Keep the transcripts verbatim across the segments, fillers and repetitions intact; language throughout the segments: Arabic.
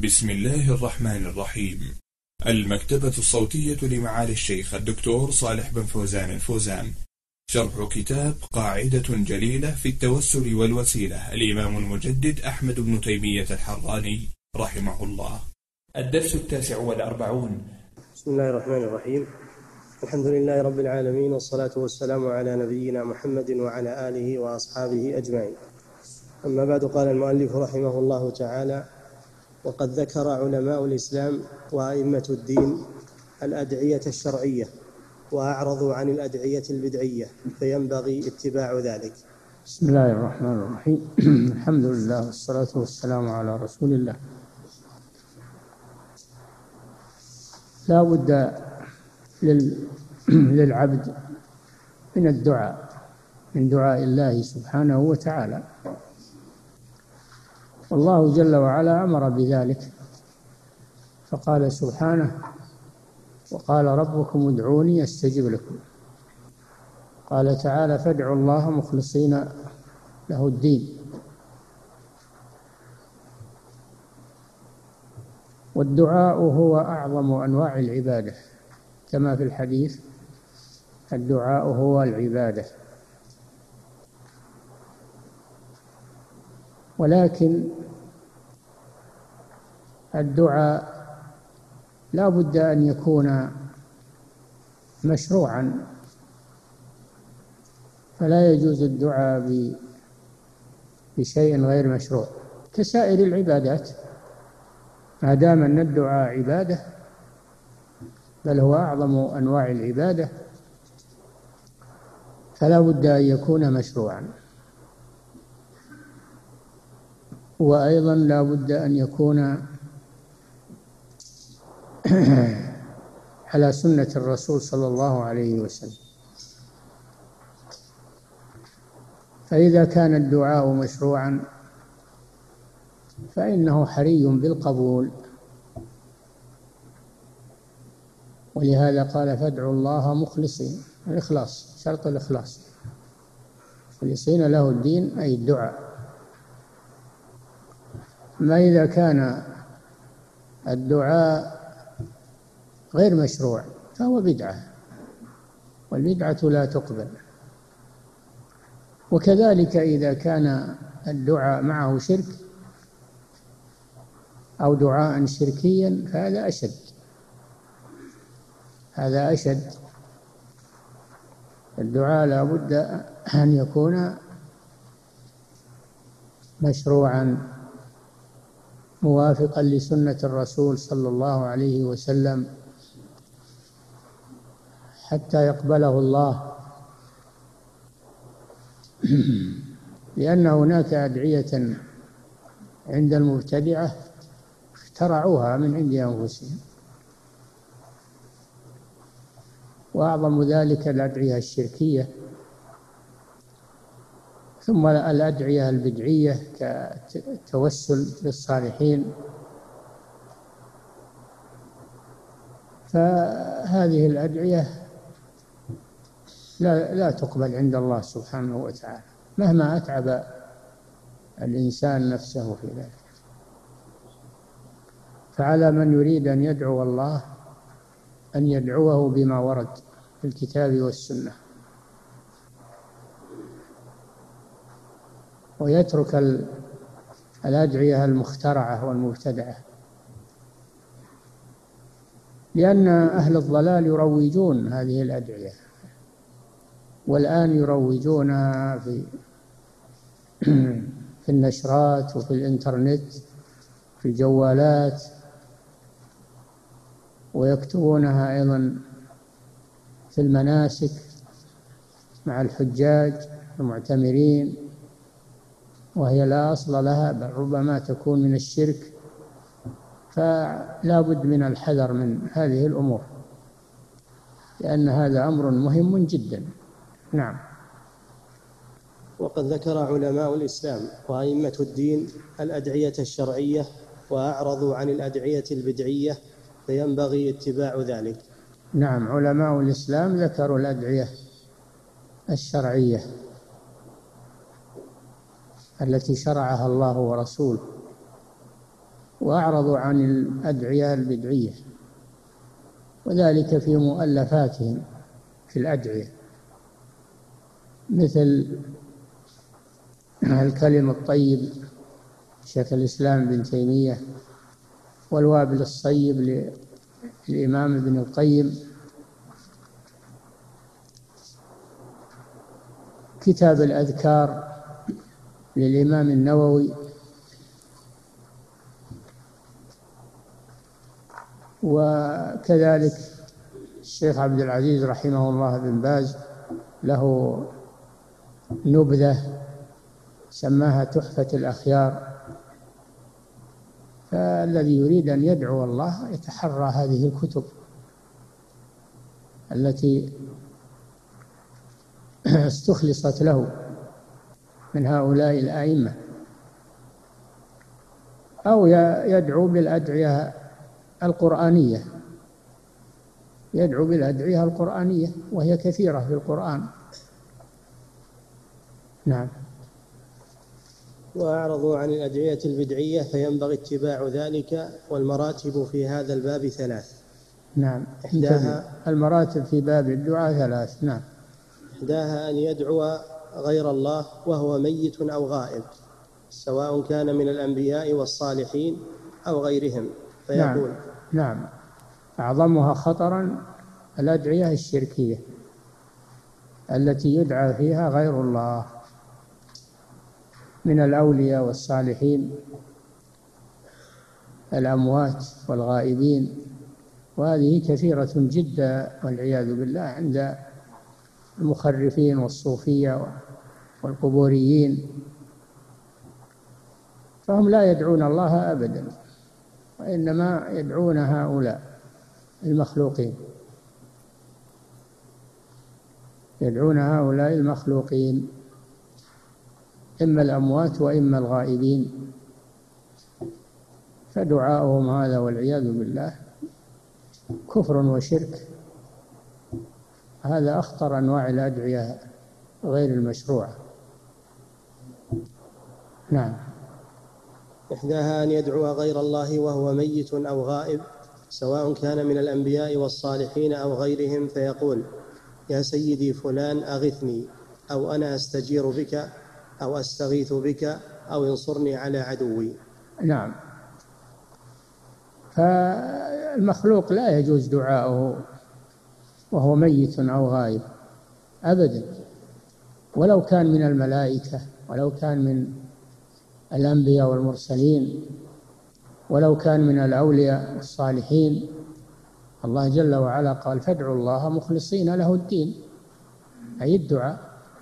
بسم الله الرحمن الرحيم. المكتبة الصوتية لمعالي الشيخ الدكتور صالح بن فوزان الفوزان، شرح كتاب قاعدة جليلة في التوسل والوسيلة، الإمام المجدد أحمد بن تيمية الحراني رحمه الله. الدرس التاسع والأربعون. بسم الله الرحمن الرحيم. الحمد لله رب العالمين، والصلاة والسلام على نبينا محمد وعلى آله وأصحابه أجمعين. أما بعد، قال المؤلف رحمه الله تعالى: وقد ذكر علماء الإسلام وأئمة الدين الأدعية الشرعية وأعرضوا عن الأدعية البدعية، فينبغي اتباع ذلك. بسم الله الرحمن الرحيم. الحمد لله والصلاة والسلام على رسول الله. لا بد للعبد من الدعاء، من دعاء الله سبحانه وتعالى، والله جل وعلا أمر بذلك، فقال سبحانه: وقال ربكم ادعوني أستجب لكم. قال تعالى: فادعوا الله مخلصين له الدين. والدعاء هو أعظم أنواع العبادة، كما في الحديث: الدعاء هو العبادة. ولكن الدعاء لا بد أن يكون مشروعا، فلا يجوز الدعاء بشيء غير مشروع كسائر العبادات، ما دام أن الدعاء عبادة، بل هو أعظم أنواع العبادة، فلا بد أن يكون مشروعا. وأيضا لا بد أن يكون على سنة الرسول صلى الله عليه وسلم. فإذا كان الدعاء مشروعا فإنه حري بالقبول، ولهذا قال: فادعوا الله مخلصين. الإخلاص، شرط الإخلاص، مخلصين له الدين أي الدعاء. ما إذا كان الدعاء غير مشروع فهو بدعة، والبدعة لا تقبل. وكذلك إذا كان الدعاء معه شرك أو دعاء شركيا فهذا أشد، هذا أشد. الدعاء لا بد أن يكون مشروعا موافقا لسنة الرسول صلى الله عليه وسلم حتى يقبله الله. لأن هناك أدعية عند المبتدعة اخترعوها من عند أنفسهم، وأعظم ذلك الأدعية الشركية، ثم الأدعية البدعية كالتوسل بالصالحين. فهذه الأدعية لا, لا تقبل عند الله سبحانه وتعالى مهما أتعب الإنسان نفسه في ذلك. فعلى من يريد أن يدعو الله أن يدعوه بما ورد في الكتاب والسنة، ويترك الأدعية المخترعة والمبتدعة، لأن أهل الضلال يروجون هذه الأدعية، والآن يروجونها في في النشرات وفي الإنترنت في الجوالات، ويكتبونها أيضا في المناسك مع الحجاج المعتمرين، وهي لا أصل لها، بل ربما تكون من الشرك. فلا بد من الحذر من هذه الأمور، لأن هذا أمر مهم جدا. نعم. وقد ذكر علماء الإسلام وأئمة الدين الأدعية الشرعية وأعرضوا عن الأدعية البدعية، فينبغي اتباع ذلك. نعم، علماء الإسلام ذكروا الأدعية الشرعية التي شرعها الله ورسوله، وأعرضوا عن الأدعية البدعية، وذلك في مؤلفاتهم في الأدعية، مثل الكلم الطيب شيخ الإسلام ابن تيمية، والوابل الصيب للإمام ابن القيم، كتاب الأذكار للإمام النووي، وكذلك الشيخ عبد العزيز رحمه الله بن باز له نبذة سماها تحفة الأخيار. فالذي يريد أن يدعو الله يتحرى هذه الكتب التي استخلصت له من هؤلاء الأئمة، أو يدعو بالأدعية القرآنية، يدعو بالأدعية القرآنية وهي كثيرة في القرآن. نعم. وأعرضوا عن الأدعية البدعية فينبغي اتباع ذلك، والمراتب في هذا الباب ثلاث. نعم. إحداها المراتب في باب الدعاء ثلاث. نعم. إحداها أن يدعو غير الله وهو ميت أو غائب، سواء كان من الأنبياء والصالحين أو غيرهم، فيقول نعم. نعم. أعظمها خطرا الأدعية الشركية التي يدعى فيها غير الله من الأولياء والصالحين الأموات والغائبين، وهذه كثيرة جدا والعياذ بالله عند المخرفين والصوفية والقبوريين، فهم لا يدعون الله أبدا، وإنما يدعون هؤلاء المخلوقين، يدعون هؤلاء المخلوقين إما الأموات وإما الغائبين، فدعاؤهم هذا والعياذ بالله كفر وشرك. هذا أخطر أنواع الأدعية غير المشروعة. نعم. إحداها أن يدعو غير الله وهو ميت أو غائب، سواء كان من الأنبياء والصالحين أو غيرهم، فيقول: يا سيدي فلان أغثني، أو أنا أستجير بك، أو أستغيث بك، أو انصرني على عدوي. نعم. فالمخلوق لا يجوز دعاؤه وهو ميت أو غائب أبدا، ولو كان من الملائكة، ولو كان من الأنبياء والمرسلين، ولو كان من الأولياء الصالحين. الله جل وعلا قال: فادعوا الله مخلصين له الدين، أي الدعاء.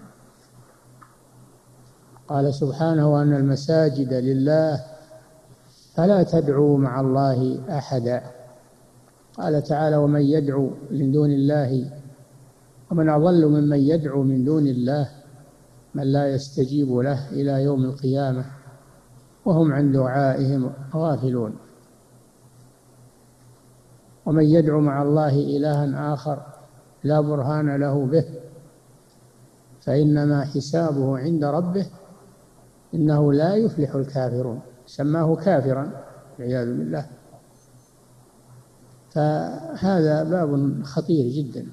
قال سبحانه: وأن المساجد لله فلا تدعوا مع الله أحدا. قال تعالى: ومن يدعو من دون الله ومن أضل ممن يدعو من دون الله من لا يستجيب له إلى يوم القيامة وهم عن دعائهم غافلون. ومن يدعو مع الله إلها آخر لا برهان له به فإنما حسابه عند ربه إنه لا يفلح الكافرون. سماه كافرا والعياذ بالله. فهذا باب خطير جدا،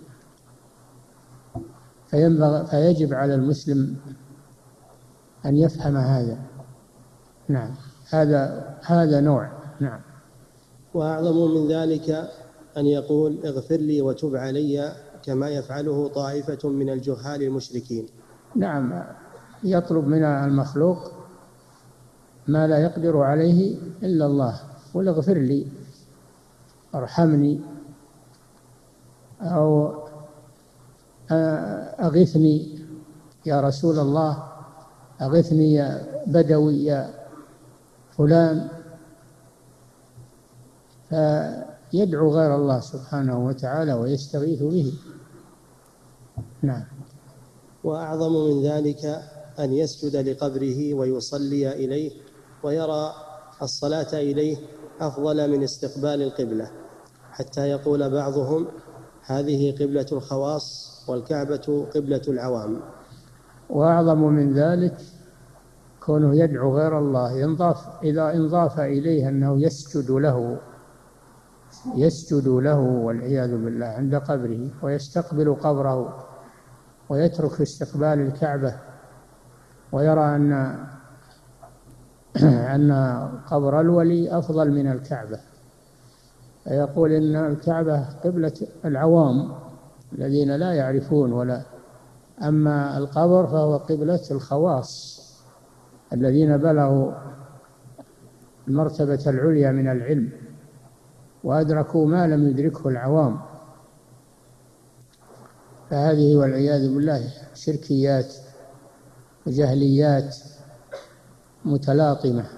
فينبغي فيجب على المسلم أن يفهم هذا. نعم. هذا هذا نوع. نعم. وأعظم من ذلك أن يقول: اغفر لي وتب علي، كما يفعله طائفة من الجهال المشركين. نعم. يطلب من المخلوق ما لا يقدر عليه إلا الله، قل اغفر لي، ارحمني، أو أغثني يا رسول الله، أغثني يا بدوي يا فلان. فيدعو غير الله سبحانه وتعالى ويستغيث به. نعم. وأعظم من ذلك أن يسجد لقبره ويصلي إليه، ويرى الصلاة إليه أفضل من استقبال القبلة، حتى يقول بعضهم: هذه قبلة الخواص والكعبة قبلة العوام. وأعظم من ذلك كونه يدعو غير الله ينضاف إذا انضاف إليه أنه يسجد له يسجد له والعياذ بالله عند قبره، ويستقبل قبره ويترك استقبال الكعبة، ويرى أن أن قبر الولي أفضل من الكعبة، فيقول إن الكعبة قبلة العوام الذين لا يعرفون، ولا أما القبر فهو قبلة الخواص الذين بلغوا المرتبة العليا من العلم وأدركوا ما لم يدركه العوام. فهذه والعياذ بالله شركيات وجهليات متلاطمة،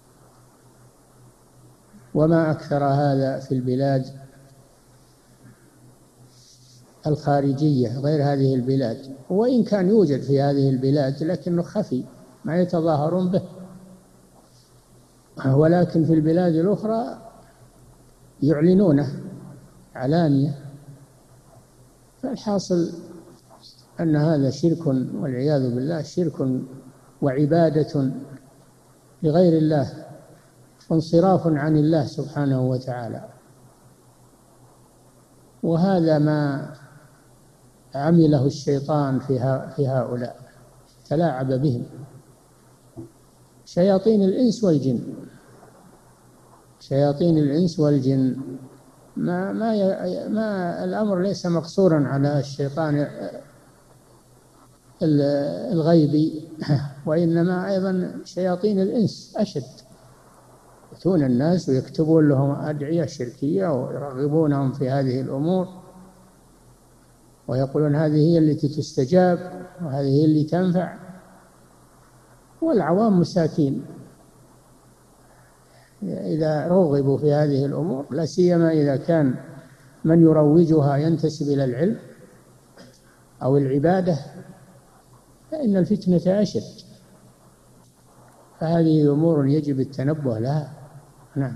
وما أكثر هذا في البلاد الخارجية غير هذه البلاد، وإن كان يوجد في هذه البلاد لكنه خفي ما يتظاهرون به، ولكن في البلاد الأخرى يعلنونه علانية. فالحاصل أن هذا شرك والعياذ بالله، شرك وعبادة لغير الله وانصراف عن الله سبحانه وتعالى. وهذا ما عمله الشيطان في هؤلاء، تلاعب بهم شياطين الإنس والجن. شياطين الإنس والجن ما ما ما الأمر ليس مقصورا على الشيطان الغيبي، وإنما أيضا شياطين الإنس أشد، يأتون الناس ويكتبون لهم أدعية شركية ويرغبونهم في هذه الأمور، ويقولون هذه هي التي تستجاب وهذه هي اللي تنفع، والعوام مساكين إذا رغبوا في هذه الأمور، لا سيما إذا كان من يروجها ينتسب إلى العلم أو العبادة، فإن الفتنة أشد. فهذه أمور يجب التنبه لها. نعم.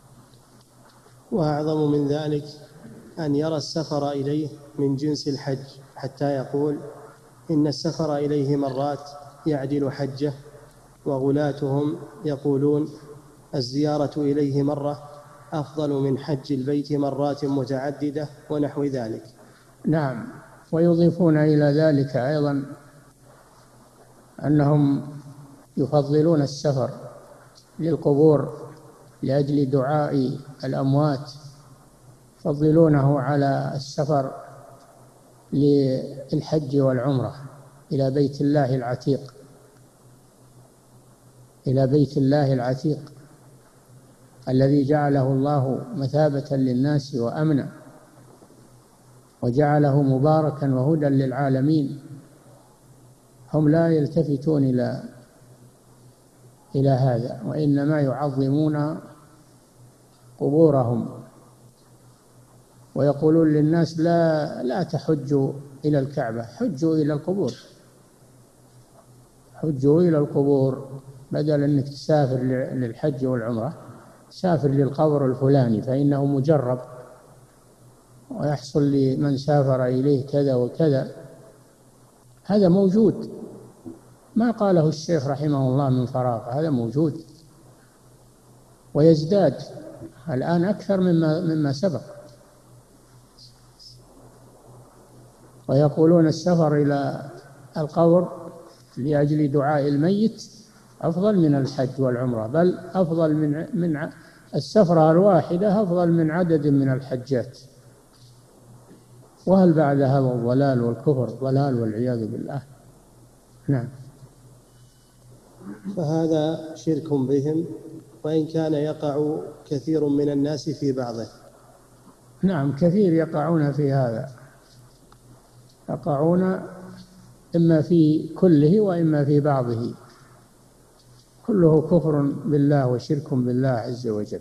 وأعظم من ذلك أن يرى السفر إليه من جنس الحج، حتى يقول إن السفر إليه مرات يعدل حجه، وغلاتهم يقولون الزيارة إليه مرة أفضل من حج البيت مرات متعددة ونحو ذلك. نعم. ويضيفون إلى ذلك أيضا أنهم يفضلون السفر للقبور لأجل دعاء الأموات، يفضلونه على السفر للحج والعمرة إلى بيت الله العتيق إلى بيت الله العتيق الذي جعله الله مثابة للناس وأمنا، وجعله مباركا وهدى للعالمين. هم لا يلتفتون إلى إلى هذا، وإنما يعظمون قبورهم، ويقولون للناس لا لا تحجوا إلى الكعبة، حجوا إلى القبور، حجوا إلى القبور، بدل أنك تسافر للحج والعمرة سافر للقبر الفلاني فإنه مجرب ويحصل لمن سافر إليه كذا وكذا. هذا موجود، ما قاله الشيخ رحمه الله من فراغ، هذا موجود ويزداد الآن أكثر مما مما سبق. ويقولون السفر إلى القبر لأجل دعاء الميت أفضل من الحج والعمرة، بل أفضل من من السفرة الواحدة أفضل من عدد من الحجات. وهل بعد هذا الضلال والكفر ضلال والعياذ بالله؟ نعم. فهذا شرك بهم، وإن كان يقع كثير من الناس في بعضه. نعم، كثير يقعون في هذا، يقعون إما في كله وإما في بعضه، كله كفر بالله وشرك بالله عز وجل.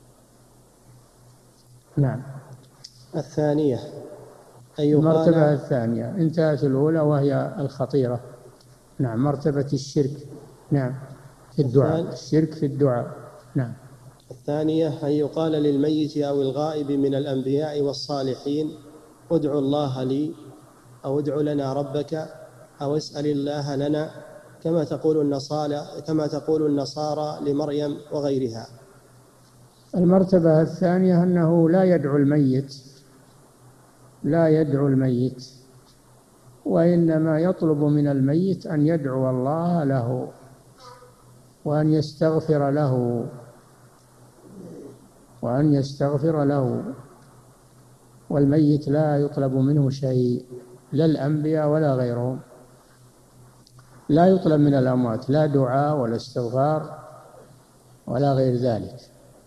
نعم. الثانية المرتبة الثانية انتهت الأولى وهي الخطيرة. نعم. مرتبة الشرك. نعم. في الدعاء، الشرك في الدعاء. نعم. الثانية أن يقال للميت أو الغائب من الأنبياء والصالحين ادعوا الله لي، أو ادعوا لنا ربك، أو اسأل الله لنا، كما تقول النصارى كما تقول النصارى لمريم وغيرها. المرتبة الثانية أنه لا يدعو الميت لا يدعو الميت وإنما يطلب من الميت أن يدعو الله له وأن يستغفر له وأن يستغفر له والميت لا يطلب منه شيء، لا الأنبياء ولا غيرهم، لا يطلب من الأموات لا دعاء ولا استغفار ولا غير ذلك.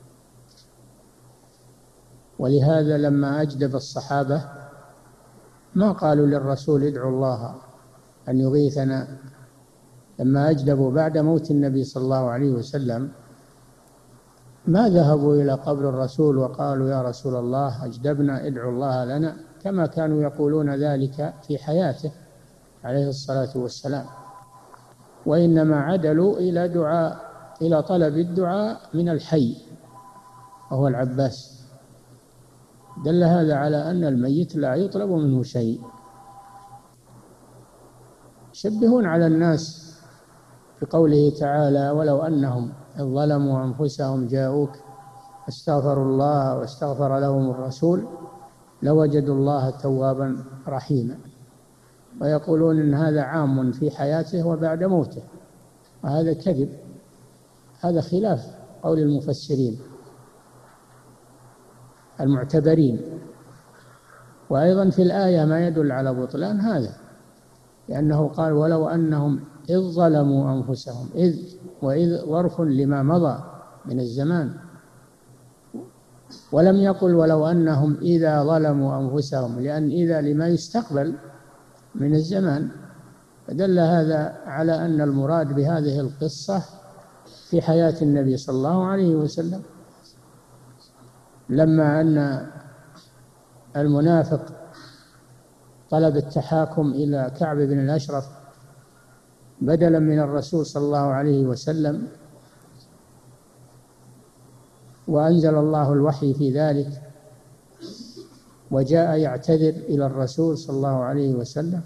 ولهذا لما أجدب الصحابة ما قالوا للرسول ادعوا الله أن يغيثنا، لما أجدبوا بعد موت النبي صلى الله عليه وسلم ما ذهبوا إلى قبر الرسول وقالوا يا رسول الله أجدبنا ادعوا الله لنا كما كانوا يقولون ذلك في حياته عليه الصلاة والسلام، وإنما عدلوا إلى دعاء إلى طلب الدعاء من الحي وهو العباس. دل هذا على أن الميت لا يطلب منه شيء. يشبهون على الناس بقوله تعالى ولو أنهم إذ ظلموا أنفسهم جاءوك فاستغفروا الله واستغفر لهم الرسول لوجدوا الله توابا رحيما، ويقولون إن هذا عام في حياته وبعد موته، وهذا كذب، هذا خلاف قول المفسرين المعتبرين. وأيضا في الآية ما يدل على بطلان هذا، لأنه قال ولو أنهم إذ ظلموا أنفسهم، إذ وإذ ظرف لما مضى من الزمان، ولم يقل ولو أنهم إذا ظلموا أنفسهم، لأن إذا لما يستقبل من الزمان، فدل هذا على أن المراد بهذه القصة في حياة النبي صلى الله عليه وسلم، لما أن المنافق طلب التحاكم إلى كعب بن الأشرف بدلا من الرسول صلى الله عليه وسلم، وأنزل الله الوحي في ذلك وجاء يعتذر إلى الرسول صلى الله عليه وسلم،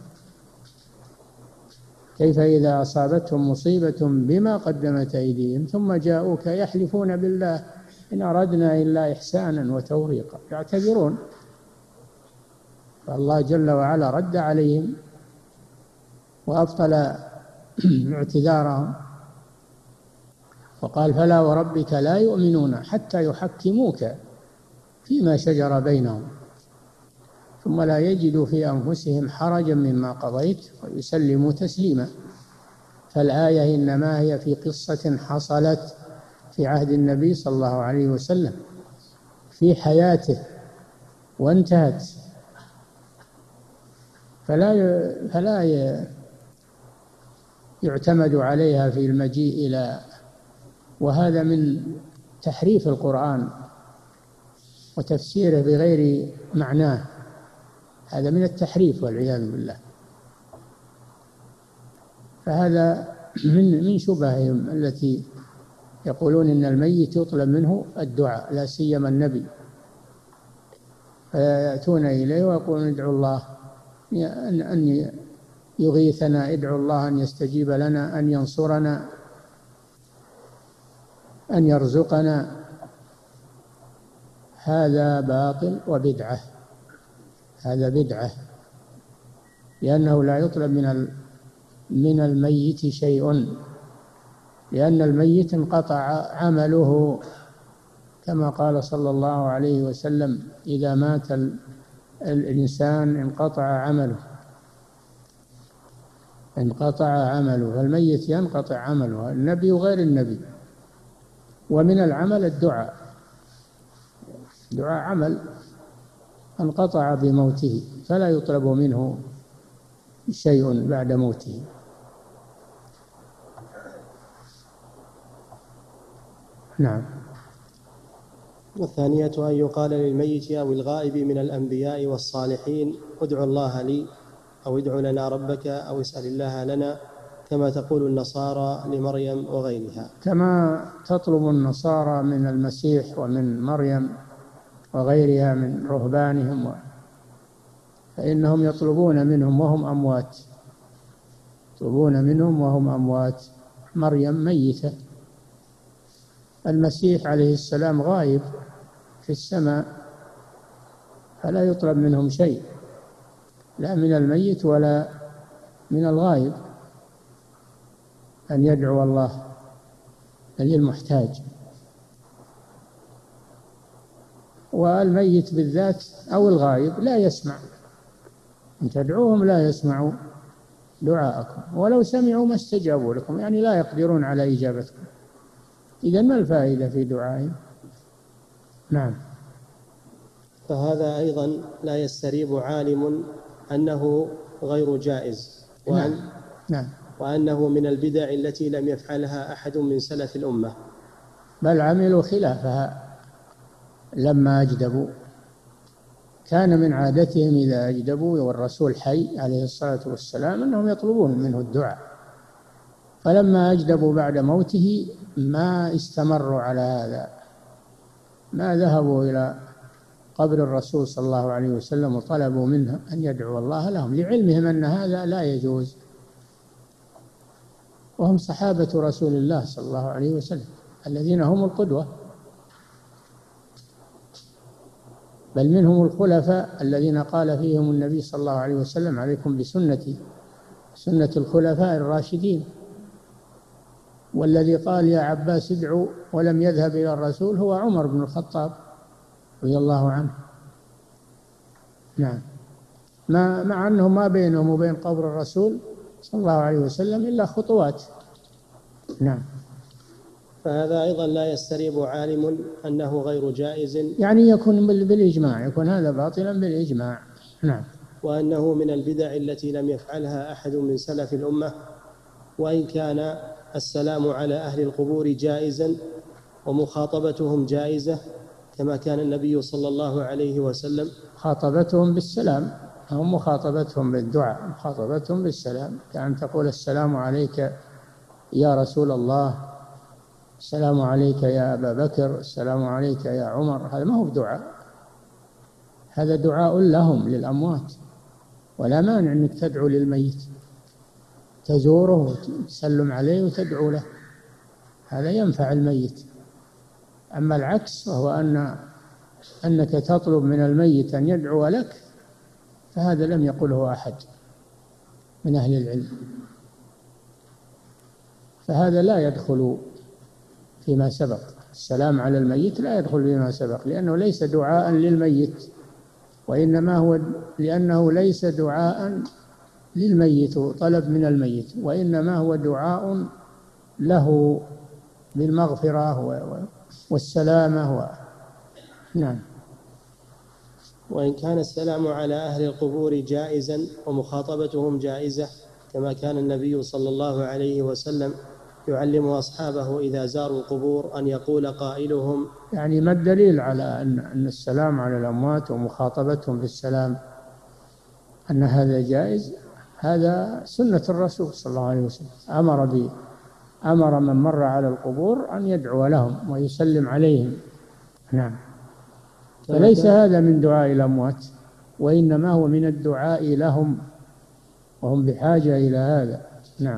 كيف إذا أصابتهم مصيبة بما قدمت أيديهم ثم جاءوك يحلفون بالله إن أردنا إلا إحسانا وتوفيقا، يعتذرون، فالله جل وعلا رد عليهم وأبطل اعتذارهم وقال فلا وربك لا يؤمنون حتى يحكموك فيما شجر بينهم ثم لا يجدوا في أنفسهم حرجا مما قضيت ويسلموا تسليما. فالآية إنما هي في قصة حصلت في عهد النبي صلى الله عليه وسلم في حياته وانتهت، فلا فلا يعتمد عليها في المجيء إلى، وهذا من تحريف القرآن وتفسيره بغير معناه، هذا من التحريف والعياذ بالله. فهذا من من شبههم التي يقولون إن الميت يطلب منه الدعاء، لا سيما النبي، فيأتون إليه ويقولون ادعوا الله أن يغيثنا، ادعوا الله أن يستجيب لنا، أن ينصرنا، أن يرزقنا. هذا باطل وبدعة، هذا بدعة، لأنه لا يطلب من من الميت شيء، لأن الميت انقطع عمله كما قال صلى الله عليه وسلم إذا مات الإنسان انقطع عمله انقطع عمله فالميت ينقطع عمله، النبي وغير النبي. ومن العمل الدعاء، دعاء عمل انقطع بموته فلا يطلب منه شيء بعد موته. نعم. والثانية أن يقال للميت أو الغائب من الأنبياء والصالحين ادعوا الله لي، أو ادعوا لنا ربك، أو اسأل الله لنا، كما تقول النصارى لمريم وغيرها، كما تطلب النصارى من المسيح ومن مريم وغيرها من رهبانهم، فإنهم يطلبون منهم وهم أموات، يطلبون منهم وهم أموات. مريم ميتة، المسيح عليه السلام غايب في السماء، فلا يطلب منهم شيء، لا من الميت ولا من الغائب، أن يدعو الله للمحتاج. والميت بالذات أو الغائب لا يسمع، إن تدعوهم لا يسمعوا دعاءكم، ولو سمعوا ما استجابوا لكم، يعني لا يقدرون على إجابتكم. إذن ما الفائدة في دعائهم؟ نعم. فهذا أيضا لا يستريب عالم أنه غير جائز، وأن نعم. نعم. وأنه من البدع التي لم يفعلها أحد من سلف الأمة، بل عملوا خلافها لما أجدبوا. كان من عادتهم إذا أجدبوا والرسول حي عليه الصلاة والسلام أنهم يطلبون منه الدعاء، فلما أجدبوا بعد موته ما استمروا على هذا، ما ذهبوا إلى قبر الرسول صلى الله عليه وسلم وطلبوا منه أن يدعو الله لهم، لعلمهم أن هذا لا يجوز، وهم صحابة رسول الله صلى الله عليه وسلم الذين هم القدوة، بل منهم الخلفاء الذين قال فيهم النبي صلى الله عليه وسلم: عليكم بسنتي سنة الخلفاء الراشدين. والذي قال: يا عباس ادعو ولم يذهب إلى الرسول هو عمر بن الخطاب رضي الله عنه. نعم. ما مع أنه ما بينهم وبين قبر الرسول صلى الله عليه وسلم إلا خطوات. نعم. فهذا أيضا لا يستريب عالم أنه غير جائز، يعني يكون بالإجماع، يكون هذا باطلا بالإجماع. نعم. وأنه من البدع التي لم يفعلها أحد من سلف الأمة، وإن كان السلام على أهل القبور جائزا ومخاطبتهم جائزة، كما كان النبي صلى الله عليه وسلم خاطبتهم بالسلام، هم مخاطبتهم بالدعاء، مخاطبتهم بالسلام، كأن تقول: السلام عليك يا رسول الله، السلام عليك يا أبا بكر، السلام عليك يا عمر. هذا ما هو بدعاء، هذا دعاء لهم للأموات، ولا مانع أنك تدعو للميت، تزوره وتسلم عليه وتدعو له، هذا ينفع الميت. أما العكس، وهو أن أنك تطلب من الميت أن يدعو لك، فهذا لم يقله أحد من أهل العلم، فهذا لا يدخل فيما سبق. السلام على الميت لا يدخل فيما سبق، لأنه ليس دعاء للميت، وإنما هو لأنه ليس دعاء للميت طلب من الميت، وإنما هو دعاء له بالمغفرة والسلامة و... نعم. وإن كان السلام على أهل القبور جائزا ومخاطبتهم جائزة، كما كان النبي صلى الله عليه وسلم يعلم أصحابه إذا زاروا القبور أن يقول قائلهم. يعني ما الدليل على أن السلام على الأموات ومخاطبتهم بالسلام أن هذا جائز؟ هذا سنة الرسول صلى الله عليه وسلم، أمر به، أمر من مر على القبور أن يدعو لهم ويسلم عليهم. نعم. فليس هذا من دعاء الأموات، وإنما هو من الدعاء لهم، وهم بحاجة إلى هذا. نعم.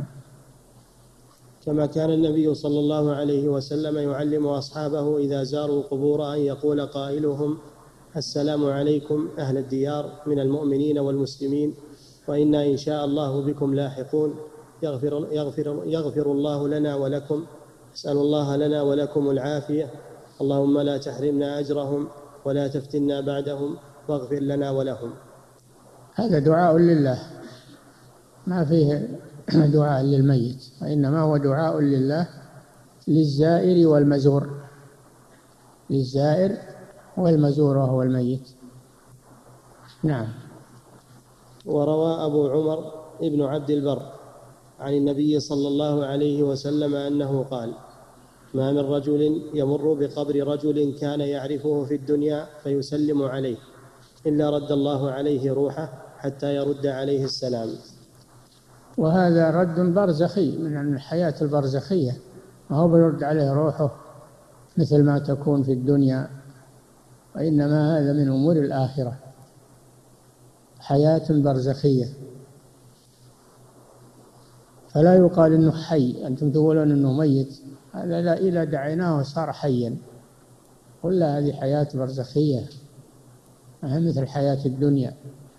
كما كان النبي صلى الله عليه وسلم يعلم أصحابه إذا زاروا القبور أن يقول قائلهم: السلام عليكم أهل الديار من المؤمنين والمسلمين، وإنا إن شاء الله بكم لاحقون، يغفر, يغفر, يغفر الله لنا ولكم، أسأل الله لنا ولكم العافية، اللهم لا تحرمنا أجرهم ولا تفتنا بعدهم، واغفر لنا ولهم. هذا دعاء لله، ما فيه دعاء للميت، وإنما هو دعاء لله للزائر والمزور، للزائر والمزور وهو الميت. نعم. وروى أبو عمر ابن عبد البر عن النبي صلى الله عليه وسلم أنه قال: ما من رجل يمر بقبر رجل كان يعرفه في الدنيا فيسلم عليه إلا رد الله عليه روحه حتى يرد عليه السلام. وهذا رد برزخي من الحياة البرزخية، ما هو بيرد عليه روحه مثل ما تكون في الدنيا، وإنما هذا من أمور الآخرة، حياة برزخية. فلا يقال إنه حي، أنتم تقولون إنه ميت، هذا لا، إذا دعيناه صار حيا. قل هذه حياة برزخية ما مثل حياة الدنيا.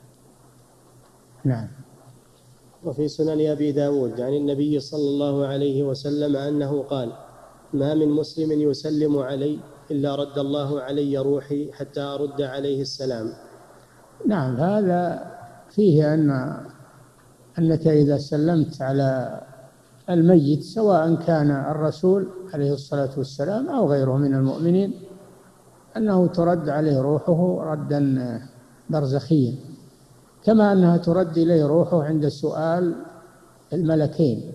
نعم. وفي سنن أبي داود عن النبي صلى الله عليه وسلم أنه قال: ما من مسلم يسلم علي إلا رد الله علي روحي حتى أرد عليه السلام. نعم، هذا فيه أن أنك إذا سلمت على الميت سواء كان الرسول عليه الصلاة والسلام أو غيره من المؤمنين أنه ترد عليه روحه ردا برزخيا، كما أنها ترد إليه روحه عند سؤال الملكين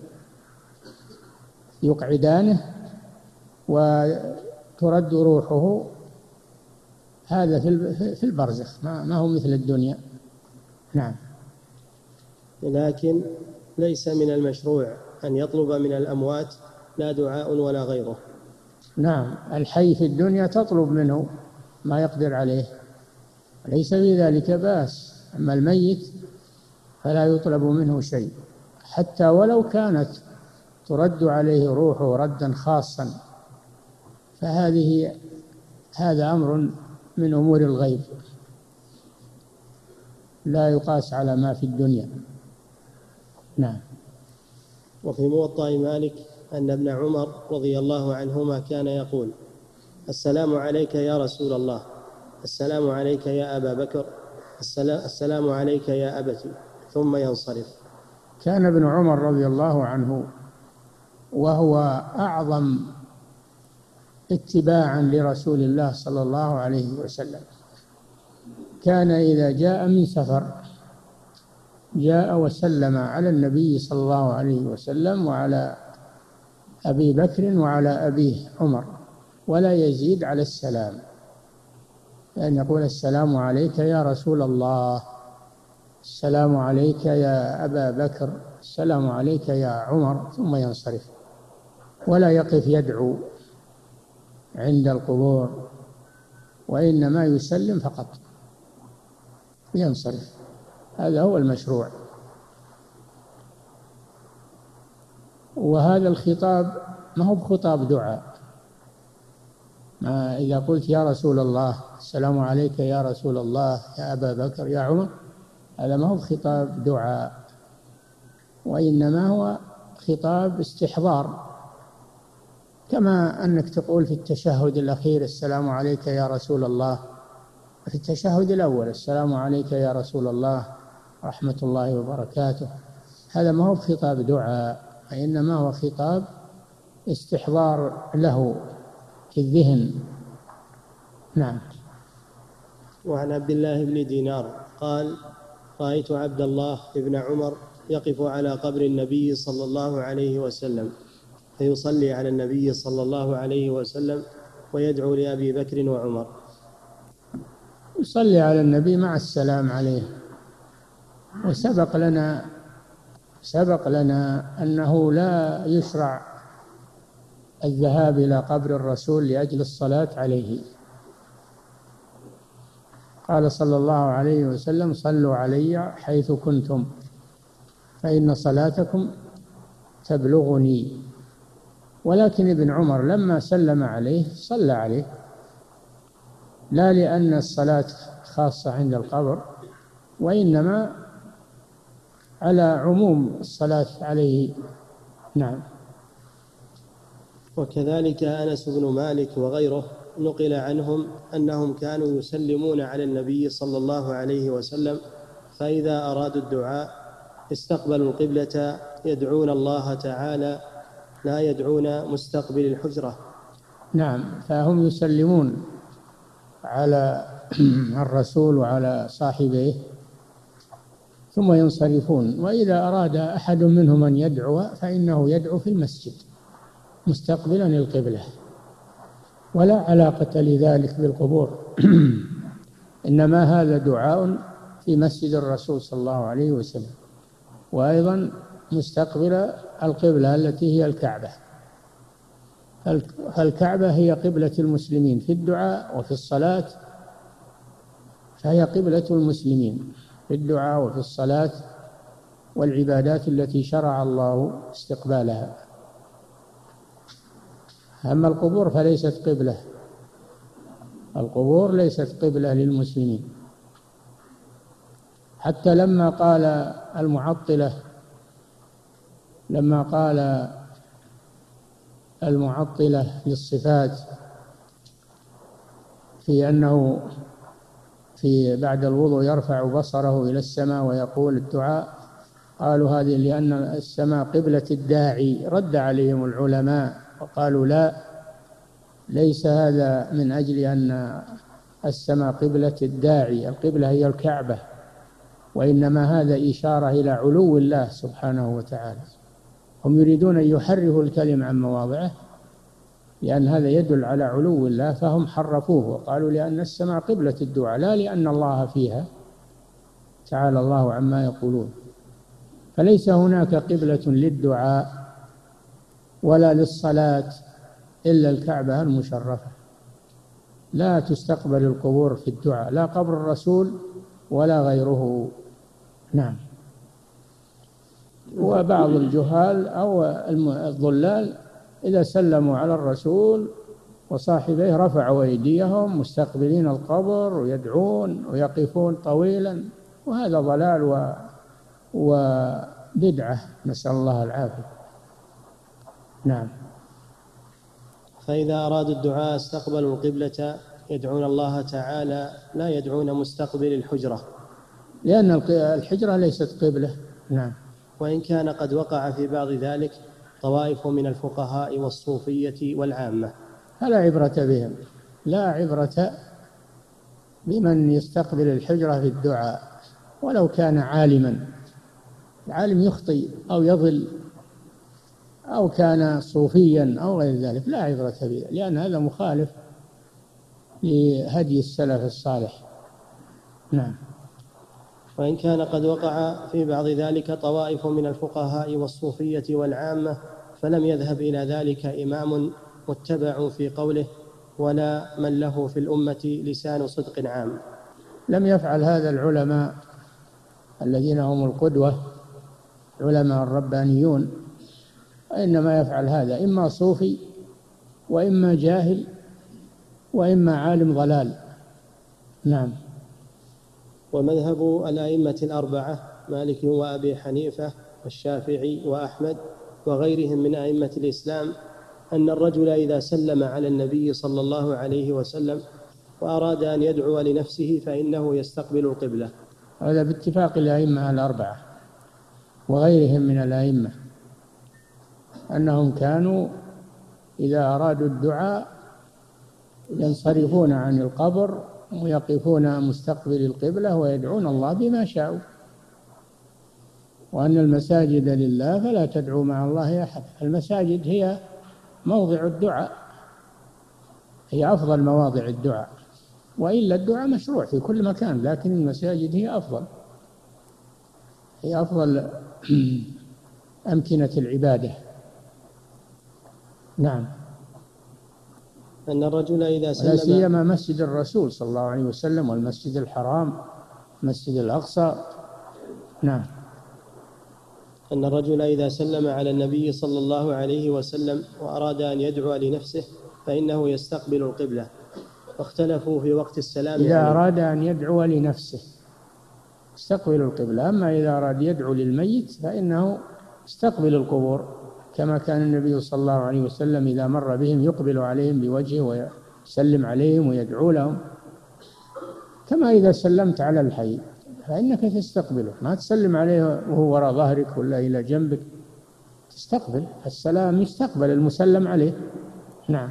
يقعدانه وترد روحه. هذا في البرزخ، ما هو مثل الدنيا. نعم. لكن ليس من المشروع أن يطلب من الأموات لا دعاء ولا غيره. نعم، الحي في الدنيا تطلب منه ما يقدر عليه، ليس في ذلك بأس. أما الميت فلا يطلب منه شيء، حتى ولو كانت ترد عليه روحه ردا خاصا، فهذه هذا أمر من أمور الغيب لا يقاس على ما في الدنيا. نعم. وفي موطأ مالك أن ابن عمر رضي الله عنهما كان يقول: السلام عليك يا رسول الله، السلام عليك يا أبا بكر، السلام عليك يا أبتي، ثم ينصرف. كان ابن عمر رضي الله عنه وهو أعظم اتباعا لرسول الله صلى الله عليه وسلم، كان إذا جاء من سفر جاء وسلم على النبي صلى الله عليه وسلم وعلى أبي بكر وعلى أبيه عمر، ولا يزيد على السلام، لأن يقول: السلام عليك يا رسول الله، السلام عليك يا أبا بكر، السلام عليك يا عمر، ثم ينصرف، ولا يقف يدعو عند القبور، وإنما يسلم فقط ينصرف. هذا هو المشروع. وهذا الخطاب ما هو بخطاب دعاء. ما إذا قلت يا رسول الله، السلام عليك يا رسول الله يا أبا بكر يا عمر، هذا ما هو بخطاب دعاء، وإنما هو خطاب استحضار، كما أنك تقول في التشهد الأخير: السلام عليك يا رسول الله، في التشهد الأول: السلام عليك يا رسول الله رحمة الله وبركاته. هذا ما هو خطاب دعاء، وإنما هو خطاب استحضار له في الذهن. نعم. وعن عبد الله بن دينار قال: رأيت عبد الله بن عمر يقف على قبر النبي صلى الله عليه وسلم فيصلي على النبي صلى الله عليه وسلم ويدعو لأبي بكر وعمر. يصلي على النبي مع السلام عليه. وسبق لنا سبق لنا أنه لا يشرع الذهاب إلى قبر الرسول لأجل الصلاة عليه. قال صلى الله عليه وسلم: صلوا علي حيث كنتم فإن صلاتكم تبلغني. ولكن ابن عمر لما سلم عليه صلى عليه، لا لأن الصلاة خاصة عند القبر، وإنما على عموم الصلاة عليه. نعم. وكذلك أنس بن مالك وغيره نقل عنهم أنهم كانوا يسلمون على النبي صلى الله عليه وسلم، فإذا أرادوا الدعاء استقبلوا القبلة يدعون الله تعالى، لا يدعون مستقبل الحجرة. نعم، فهم يسلمون على الرسول وعلى صاحبيه ثم ينصرفون. وإذا أراد أحد منهم أن يدعو فإنه يدعو في المسجد مستقبلا القبلة، ولا علاقة لذلك بالقبور. إنما هذا دعاء في مسجد الرسول صلى الله عليه وسلم، وأيضا مستقبل القبلة التي هي الكعبة. فالكعبة هي قبلة المسلمين في الدعاء وفي الصلاة، فهي قبلة المسلمين في الدعاء وفي الصلاة والعبادات التي شرع الله استقبالها. أما القبور فليست قبلة، القبور ليست قبلة للمسلمين. حتى لما قال المعطلة لما قال المعطلة للصفات في أنه في بعد الوضوء يرفع بصره إلى السماء ويقول الدعاء، قالوا هذه لأن السماء قبلة الداعي. رد عليهم العلماء وقالوا لا، ليس هذا من أجل أن السماء قبلة الداعي، القبلة هي الكعبة، وإنما هذا إشارة إلى علو الله سبحانه وتعالى. هم يريدون أن يحرفوا الكلم عن مواضعه لأن هذا يدل على علو الله، فهم حرفوه وقالوا لأن السماء قبلة الدعاء لا لأن الله فيها، تعالى الله عما يقولون. فليس هناك قبلة للدعاء ولا للصلاة إلا الكعبة المشرفة. لا تستقبل القبور في الدعاء، لا قبر الرسول ولا غيره. نعم. وبعض الجهال أو الضلال إذا سلموا على الرسول وصاحبيه رفعوا أيديهم مستقبلين القبر ويدعون ويقفون طويلا، وهذا ضلال و... وبدعة، نسأل الله العافية. نعم. فإذا أرادوا الدعاء استقبلوا القبلة يدعون الله تعالى، لا يدعون مستقبل الحجرة، لأن الحجرة ليست قبلة. نعم. وإن كان قد وقع في بعض ذلك طوائف من الفقهاء والصوفية والعامة. فلا عبرة بهم، لا عبرة بمن يستقبل الحجرة في الدعاء ولو كان عالما. العالم يخطئ أو يضل أو كان صوفيا أو غير ذلك، لا عبرة به، لأن هذا مخالف لهدي السلف الصالح. نعم. وإن كان قد وقع في بعض ذلك طوائف من الفقهاء والصوفية والعامة فلم يذهب إلى ذلك إمام متبع في قوله ولا من له في الأمة لسان صدق عام. لم يفعل هذا العلماء الذين هم القدوة، علماء الربانيون، وإنما يفعل هذا إما صوفي وإما جاهل وإما عالم ضلال. نعم. ومذهب الأئمة الأربعة مالك وأبي حنيفة والشافعي وأحمد وغيرهم من أئمة الإسلام أن الرجل إذا سلم على النبي صلى الله عليه وسلم وأراد أن يدعو لنفسه فإنه يستقبل القبلة. هذا باتفاق الأئمة الأربعة وغيرهم من الأئمة أنهم كانوا إذا أرادوا الدعاء ينصرفون عن القبر ويقفون مستقبل القبلة ويدعون الله بما شاءوا، وأن المساجد لله فلا تدعوا مع الله أحد. المساجد هي موضع الدعاء، هي أفضل مواضع الدعاء، وإلا الدعاء مشروع في كل مكان، لكن المساجد هي أفضل، هي أفضل أمكنة العبادة. نعم. أن الرجل إذا سلم، لا سيما مسجد الرسول صلى الله عليه وسلم والمسجد الحرام، مسجد الأقصى. نعم. أن الرجل إذا سلم على النبي صلى الله عليه وسلم وأراد أن يدعو لنفسه فإنه يستقبل القبلة، واختلفوا في وقت السلام. إذا عليه أراد أن يدعو لنفسه استقبل القبلة، أما إذا أراد يدعو للميت فإنه استقبل القبور، كما كان النبي صلى الله عليه وسلم إذا مر بهم يقبل عليهم بوجهه ويسلم عليهم ويدعو لهم، كما إذا سلمت على الحي فإنك تستقبله، ما تسلم عليه وهو وراء ظهرك ولا إلى جنبك، تستقبل. السلام يستقبل المسلم عليه. نعم.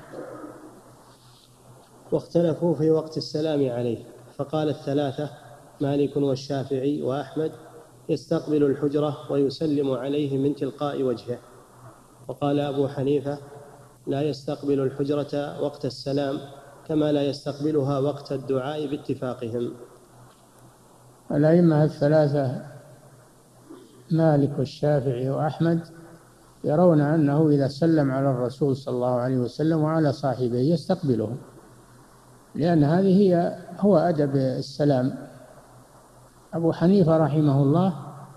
واختلفوا في وقت السلام عليه، فقال الثلاثة مالك والشافعي وأحمد يستقبل الحجرة ويسلم عليه من تلقاء وجهه، وقال أبو حنيفة لا يستقبل الحجرة وقت السلام كما لا يستقبلها وقت الدعاء باتفاقهم. الأئمة الثلاثة مالك والشافعي وأحمد يرون أنه إذا سلم على الرسول صلى الله عليه وسلم وعلى صاحبه يستقبلهم، لأن هذه هي هو أدب السلام. أبو حنيفة رحمه الله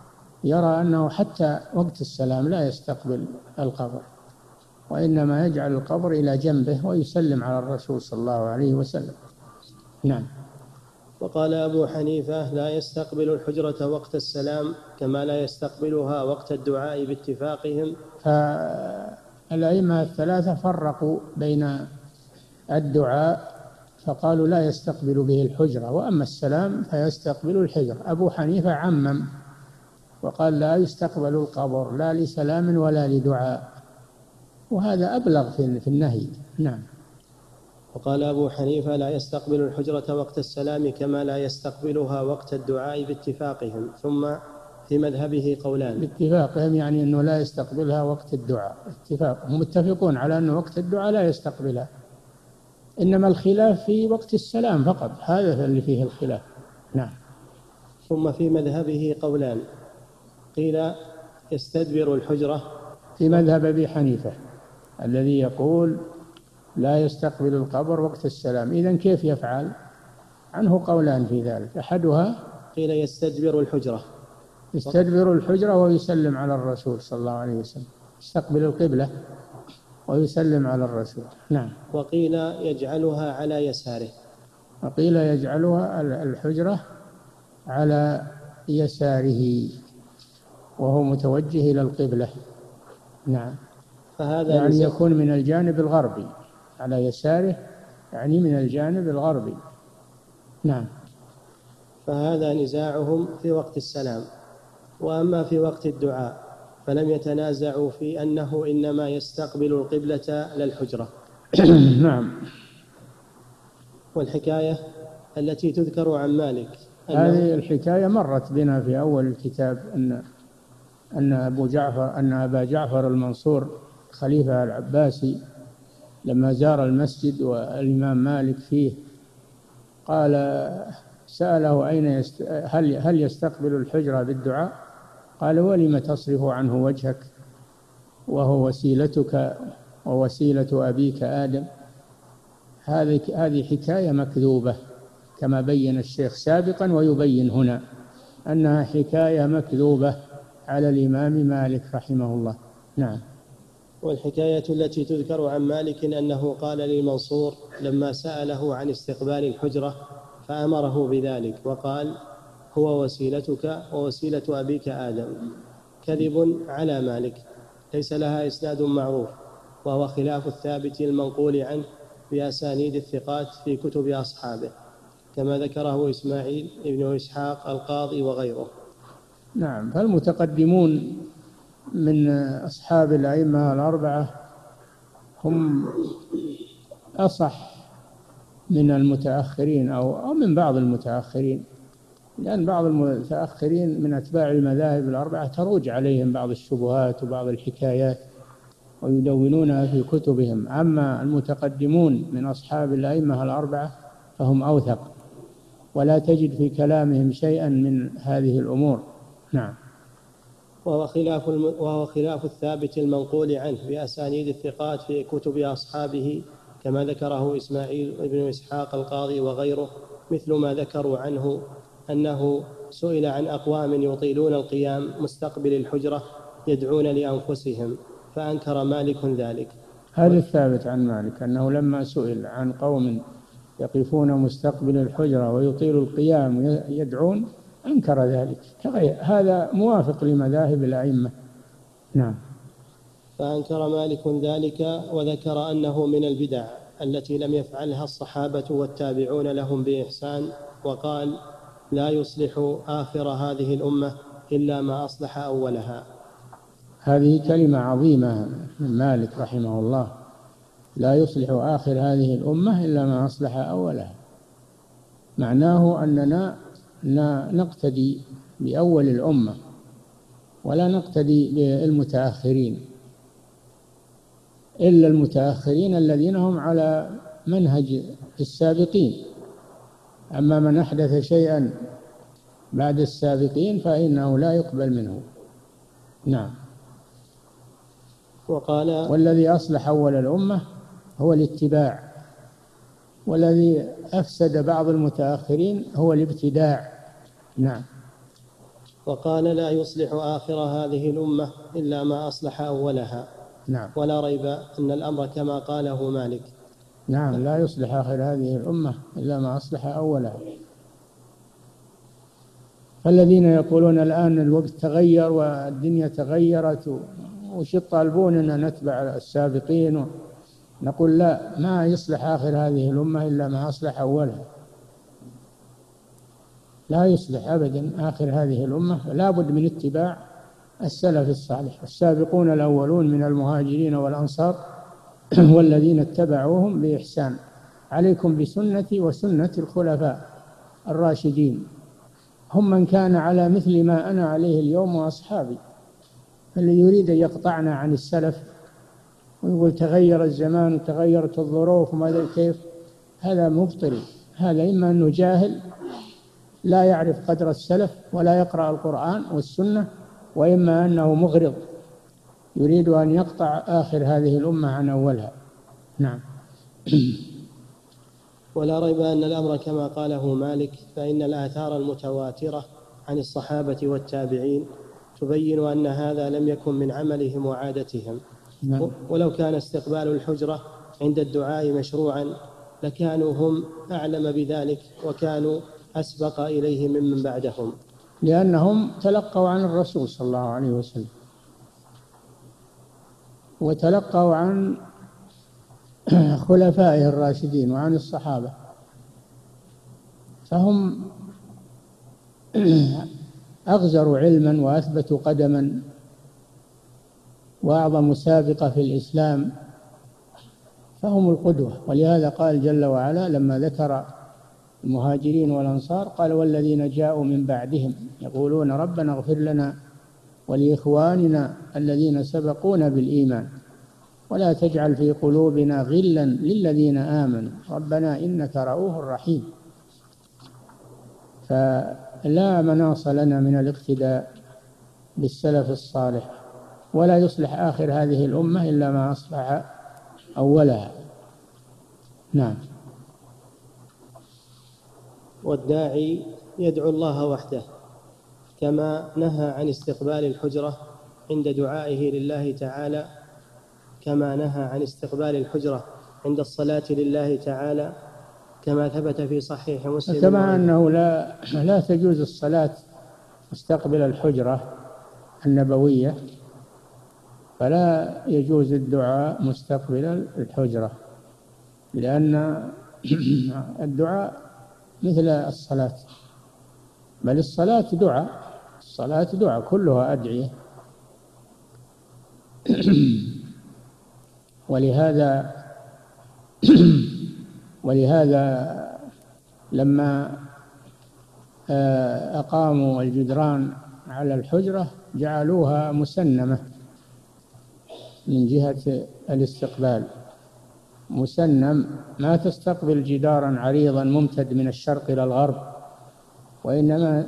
يرى أنه حتى وقت السلام لا يستقبل القبر، وإنما يجعل القبر إلى جنبه ويسلم على الرسول صلى الله عليه وسلم. نعم. وقال أبو حنيفة لا يستقبل الحجرة وقت السلام كما لا يستقبلها وقت الدعاء باتفاقهم. فالأئمة الثلاثة فرقوا بين الدعاء فقالوا لا يستقبل به الحجرة، وأما السلام فيستقبل الحجرة. أبو حنيفة عمم وقال لا يستقبل القبر لا لسلام ولا لدعاء، وهذا أبلغ في النهي. نعم. وقال أبو حنيفة لا يستقبل الحجرة وقت السلام كما لا يستقبلها وقت الدعاء باتفاقهم. ثم في مذهبه قولان. باتفاقهم يعني أنه لا يستقبلها وقت الدعاء، اتفاق، هم متفقون على أنه وقت الدعاء لا يستقبلها، إنما الخلاف في وقت السلام فقط، هذا اللي فيه الخلاف. نعم. ثم في مذهبه قولان، قيل يستدبر الحجرة في مذهب أبي حنيفة الذي يقول لا يستقبل القبر وقت السلام. إذن كيف يفعل؟ عنه قولان في ذلك، أحدها قيل يستدبر الحجرة يستدبر الحجرة ويسلم على الرسول صلى الله عليه وسلم، يستقبل القبلة ويسلم على الرسول. نعم. وقيل يجعلها على يساره وقيل يجعلها الحجرة على يساره وهو متوجه إلى القبلة. نعم. فهذا يعني يكون من الجانب الغربي، على يساره يعني من الجانب الغربي. نعم. فهذا نزاعهم في وقت السلام. وأما في وقت الدعاء فلم يتنازعوا في أنه إنما يستقبل القبلة للحجرة. نعم. والحكاية التي تذكر عن مالك، هذه الحكاية مرت بنا في أول الكتاب، أن أن أبو جعفر أن أبا جعفر المنصور خليفة العباسي لما زار المسجد والإمام مالك فيه قال سأله أين يست... هل هل يستقبل الحجرة بالدعاء؟ قال ولم تصرف عنه وجهك وهو وسيلتك ووسيلة أبيك آدم. هذه هذه حكاية مكذوبة كما بين الشيخ سابقا ويبين هنا أنها حكاية مكذوبة على الإمام مالك رحمه الله. نعم. والحكاية التي تذكر عن مالك أنه قال للمنصور لما سأله عن استقبال الحجرة فأمره بذلك وقال هو وسيلتك ووسيلة أبيك آدم، كذب على مالك ليس لها إسناد معروف، وهو خلاف الثابت المنقول عنه بأسانيد الثقات في كتب أصحابه كما ذكره إسماعيل ابن إسحاق القاضي وغيره. نعم. فالمتقدمون من أصحاب الأئمة الأربعة هم أصح من المتأخرين أو من بعض المتأخرين، لأن بعض المتأخرين من أتباع المذاهب الأربعة تروج عليهم بعض الشبهات وبعض الحكايات ويدونونها في كتبهم. أما المتقدمون من أصحاب الأئمة الأربعة فهم أوثق ولا تجد في كلامهم شيئا من هذه الأمور. نعم. وهو خلاف الم... وهو خلاف الثابت المنقول عنه بأسانيد الثقات في كتب أصحابه كما ذكره إسماعيل بن إسحاق القاضي وغيره، مثل ما ذكروا عنه أنه سئل عن أقوام يطيلون القيام مستقبل الحجرة يدعون لأنفسهم فأنكر مالك ذلك. هذا الثابت عن مالك أنه لما سئل عن قوم يقفون مستقبل الحجرة ويطيل القيام يدعون أنكر ذلك. هذا موافق لمذاهب الأئمة. نعم. فأنكر مالك ذلك وذكر أنه من البدع التي لم يفعلها الصحابة والتابعون لهم بإحسان، وقال لا يصلح آخر هذه الأمة إلا ما أصلح أولها. هذه كلمة عظيمة من مالك رحمه الله، لا يصلح آخر هذه الأمة إلا ما أصلح أولها، معناه أننا نقتدي بأول الأمة ولا نقتدي بالمتأخرين، إلا المتأخرين الذين هم على منهج السابقين. أما من أحدث شيئا بعد السابقين فإنه لا يقبل منه. نعم. وقال والذي أصلح أول الأمة هو الاتباع، والذي أفسد بعض المتأخرين هو الابتداع. نعم. وقال لا يصلح آخر هذه الأمة إلا ما أصلح أولها. نعم. ولا ريب أن الأمر كما قاله مالك. نعم، لا يصلح آخر هذه الأمة إلا ما أصلح أولها. فالذين يقولون الآن الوقت تغير والدنيا تغيرت وش يطالبون أن نتبع السابقين، نقول لا، ما يصلح آخر هذه الأمة إلا ما أصلح أولها. لا يصلح أبدا آخر هذه الأمة، لا بد من اتباع السلف الصالح السابقون الأولون من المهاجرين والأنصار والذين اتبعوهم بإحسان. عليكم بسنتي وسنة الخلفاء الراشدين، هم من كان على مثل ما أنا عليه اليوم وأصحابي. الذي يريد أن يقطعنا عن السلف ويقول تغير الزمان وتغيرت الظروف وما كيف، هذا مبطل. هذا إما أنه جاهل لا يعرف قدر السلف ولا يقرأ القرآن والسنة، وإما أنه مغرض يريد أن يقطع آخر هذه الأمة عن أولها. نعم. ولا ريب أن الأمر كما قاله مالك، فإن الآثار المتواترة عن الصحابة والتابعين تبين أن هذا لم يكن من عملهم وعادتهم. نعم. ولو كان استقبال الحجرة عند الدعاء مشروعا لكانوا هم أعلم بذلك وكانوا أسبق إليه ممن بعدهم، لأنهم تلقوا عن الرسول صلى الله عليه وسلم وتلقوا عن خلفائه الراشدين وعن الصحابة، فهم أغزروا علما وأثبتوا قدما وأعظم سابقة في الإسلام، فهم القدوة. ولهذا قال جل وعلا لما ذكر المهاجرين والأنصار قال والذين جاءوا من بعدهم يقولون ربنا اغفر لنا ولإخواننا الذين سبقونا بالإيمان ولا تجعل في قلوبنا غلا للذين آمنوا ربنا إنك رؤوف رحيم. فلا مناص لنا من الاقتداء بالسلف الصالح، ولا يصلح آخر هذه الأمة إلا ما أصلح أولها. نعم. والداعي يدعو الله وحده، كما نهى عن استقبال الحجرة عند دعائه لله تعالى، كما نهى عن استقبال الحجرة عند الصلاة لله تعالى، كما ثبت في صحيح مسلم. كما أنه لا لا تجوز الصلاة مستقبل الحجرة النبوية، فلا يجوز الدعاء مستقبل الحجرة، لأن الدعاء مثل الصلاة، بل الصلاة دعاء، الصلاة دعاء كلها أدعية. ولهذا ولهذا لما أقاموا الجدران على الحجرة جعلوها مسنمة من جهة الاستقبال، مسنم، ما تستقبل جدارا عريضا ممتد من الشرق إلى الغرب، وإنما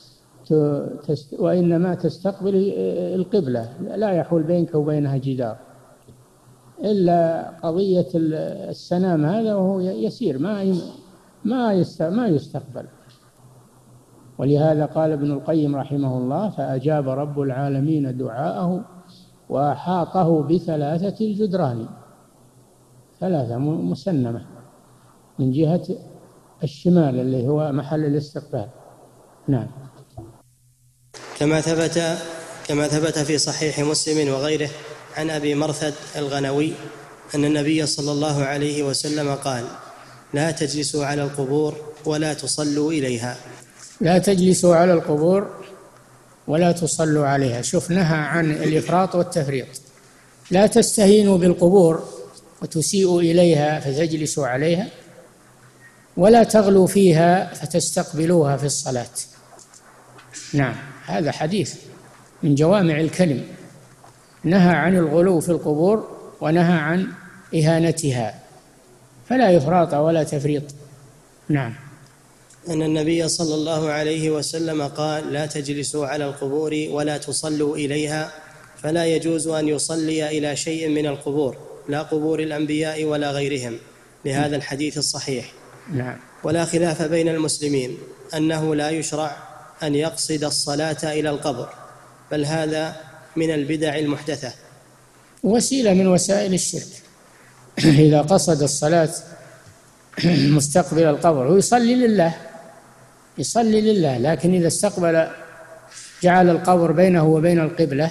وإنما تستقبل القبلة، لا يحول بينك وبينها جدار إلا قضية السنام هذا، وهو يسير ما ما ما يستقبل. ولهذا قال ابن القيم رحمه الله فأجاب رب العالمين دعاءه وأحاطه بثلاثة الجدران، ثلاثة مسنمة من جهة الشمال اللي هو محل الاستقبال. نعم. كما ثبت كما ثبت في صحيح مسلم وغيره عن أبي مرثد الغنوي أن النبي صلى الله عليه وسلم قال لا تجلسوا على القبور ولا تصلوا إليها. لا تجلسوا على القبور ولا تصلوا عليها. شوف، نهى عن الإفراط والتفريط. لا تستهينوا بالقبور وتسيئوا إليها فتجلسوا عليها، ولا تغلوا فيها فتستقبلوها في الصلاة. نعم، هذا حديث من جوامع الكلم، نهى عن الغلو في القبور ونهى عن إهانتها، فلا إفراط ولا تفريط. نعم. أن النبي صلى الله عليه وسلم قال لا تجلسوا على القبور ولا تصلوا إليها، فلا يجوز أن يصلي إلى شيء من القبور، لا قبور الأنبياء ولا غيرهم، لهذا الحديث الصحيح. نعم. ولا خلاف بين المسلمين أنه لا يشرع أن يقصد الصلاة إلى القبر، بل هذا من البدع المحدثة. وسيلة من وسائل الشرك. إذا قصد الصلاة مستقبل القبر ويصلي لله، يصلي لله، لكن إذا استقبل جعل القبر بينه وبين القبلة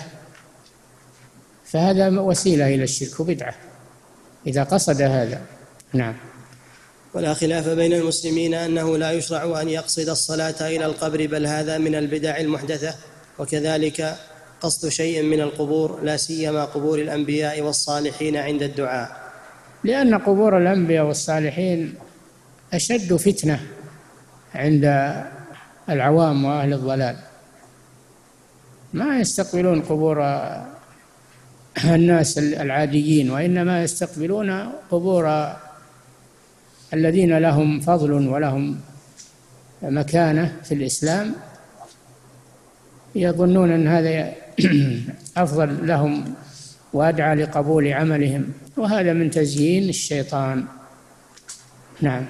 فهذا وسيلة إلى الشرك وبدعة إذا قصد هذا. نعم. ولا خلاف بين المسلمين أنه لا يشرع أن يقصد الصلاة إلى القبر، بل هذا من البدع المحدثة. وكذلك قصد شيء من القبور، لا سيما قبور الأنبياء والصالحين عند الدعاء، لأن قبور الأنبياء والصالحين أشد فتنة عند العوام وأهل الضلال، ما يستقبلون قبور الناس العاديين، وإنما يستقبلون قبور الذين لهم فضل ولهم مكانة في الإسلام، يظنون أن هذا أفضل لهم وأدعى لقبول عملهم، وهذا من تزيين الشيطان. نعم.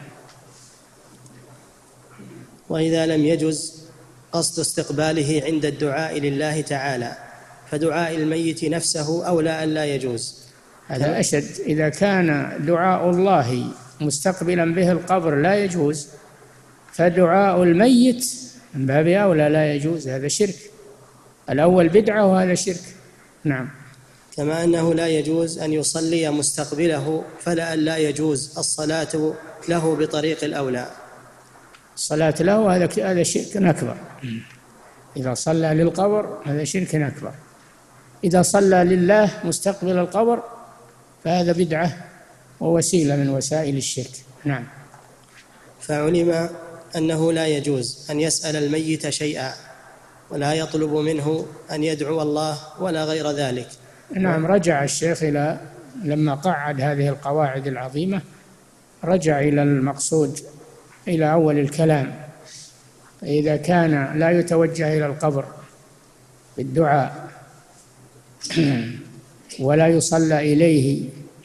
وإذا لم يجز قصد استقباله عند الدعاء لله تعالى، فدعاء الميت نفسه أولى أن لا يجوز. هذا أشد. إذا كان دعاء الله مستقبلا به القبر لا يجوز، فدعاء الميت من باب أولى لا يجوز، هذا شرك. الأول بدعة وهذا شرك. نعم. كما أنه لا يجوز أن يصلي مستقبله، فلا لا يجوز الصلاة له بطريق الأولى. الصلاة له هذا هذا شرك أكبر. إذا صلى للقبر هذا شرك أكبر. إذا صلى لله مستقبل القبر فهذا بدعة ووسيلة من وسائل الشرك. نعم. فعلم أنه لا يجوز أن يسأل الميت شيئا، ولا يطلب منه أن يدعو الله ولا غير ذلك. نعم. رجع الشيخ إلى لما قعد هذه القواعد العظيمة، رجع إلى المقصود، إلى أول الكلام. إذا كان لا يتوجه إلى القبر بالدعاء ولا يصلى إليه،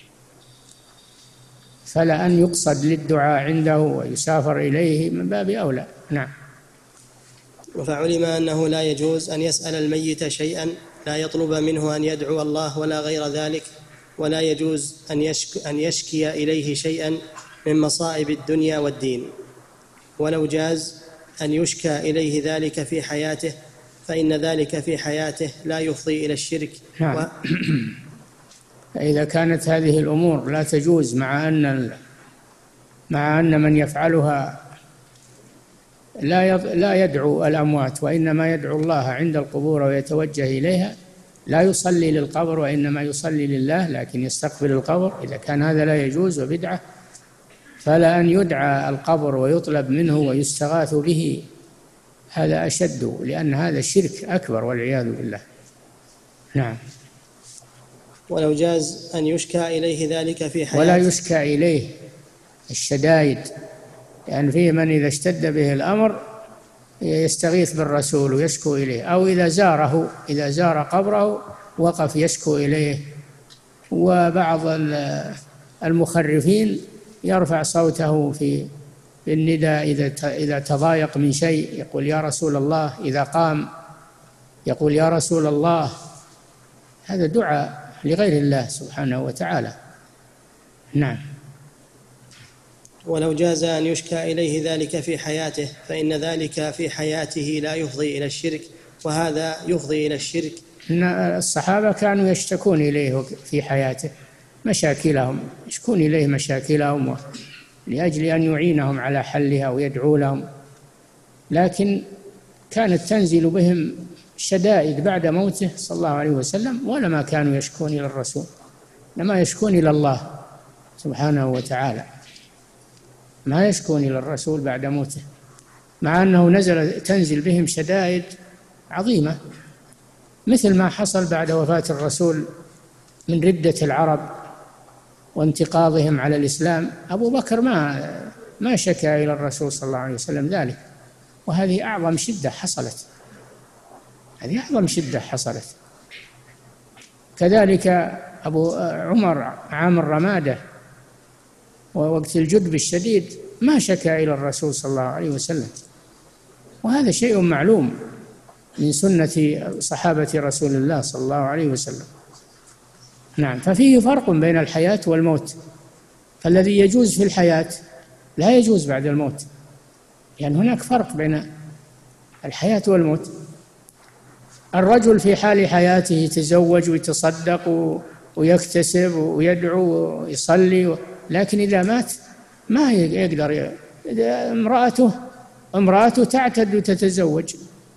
فلا أن يقصد للدعاء عنده ويسافر إليه من باب أولى. نعم. فعلم أنه لا يجوز أن يسأل الميت شيئا، لا يطلب منه أن يدعو الله ولا غير ذلك، ولا يجوز أن يشك أن يشكي إليه شيئا من مصائب الدنيا والدين، ولو جاز أن يشكى إليه ذلك في حياته، فإن ذلك في حياته لا يفضي إلى الشرك. نعم. و... إذا كانت هذه الأمور لا تجوز، مع أن مع أن من يفعلها لا يض... لا يدعو الأموات، وإنما يدعو الله عند القبور ويتوجه إليها، لا يصلي للقبر وإنما يصلي لله، لكن يستقبل القبر، إذا كان هذا لا يجوز وبدعة، فلا أن يدعى القبر ويطلب منه ويستغاث به، هذا أشد، لأن هذا شرك أكبر والعياذ بالله. نعم. ولو جاز أن يشكى إليه ذلك في حياته، ولا يشكى إليه الشدائد، لأن يعني فيه من إذا اشتد به الأمر يستغيث بالرسول ويشكو إليه، أو إذا زاره إذا زار قبره وقف يشكو إليه. وبعض المخرفين يرفع صوته في النداء إذا إذا تضايق من شيء، يقول يا رسول الله، إذا قام يقول يا رسول الله. هذا دعاء لغير الله سبحانه وتعالى. نعم. ولو جاز أن يشكى إليه ذلك في حياته، فإن ذلك في حياته لا يفضي إلى الشرك، وهذا يفضي إلى الشرك. إن الصحابة كانوا يشتكون إليه في حياته مشاكلهم، يشكون إليه مشاكلهم لأجل أن يعينهم على حلها ويدعو لهم، لكن كانت تنزل بهم شدائد بعد موته صلى الله عليه وسلم، ولما كانوا يشكون إلى الرسول، لما يشكون إلى الله سبحانه وتعالى، ما يشكون إلى الرسول بعد موته، مع أنه نزل تنزل بهم شدائد عظيمة، مثل ما حصل بعد وفاة الرسول من ردة العرب وانتقاضهم على الإسلام. أبو بكر ما ما شكى إلى الرسول صلى الله عليه وسلم ذلك، وهذه أعظم شدة حصلت، هذه أعظم شدة حصلت. كذلك أبو عمر عام الرمادة ووقت الجدب الشديد ما شكى إلى الرسول صلى الله عليه وسلم، وهذا شيء معلوم من سنة صحابة رسول الله صلى الله عليه وسلم. نعم. ففيه فرق بين الحياة والموت، فالذي يجوز في الحياة لا يجوز بعد الموت، يعني هناك فرق بين الحياة والموت. الرجل في حال حياته يتزوج ويتصدق ويكتسب ويدعو ويصلي، لكن إذا مات ما يقدر. امرأته امرأته تعتد وتتزوج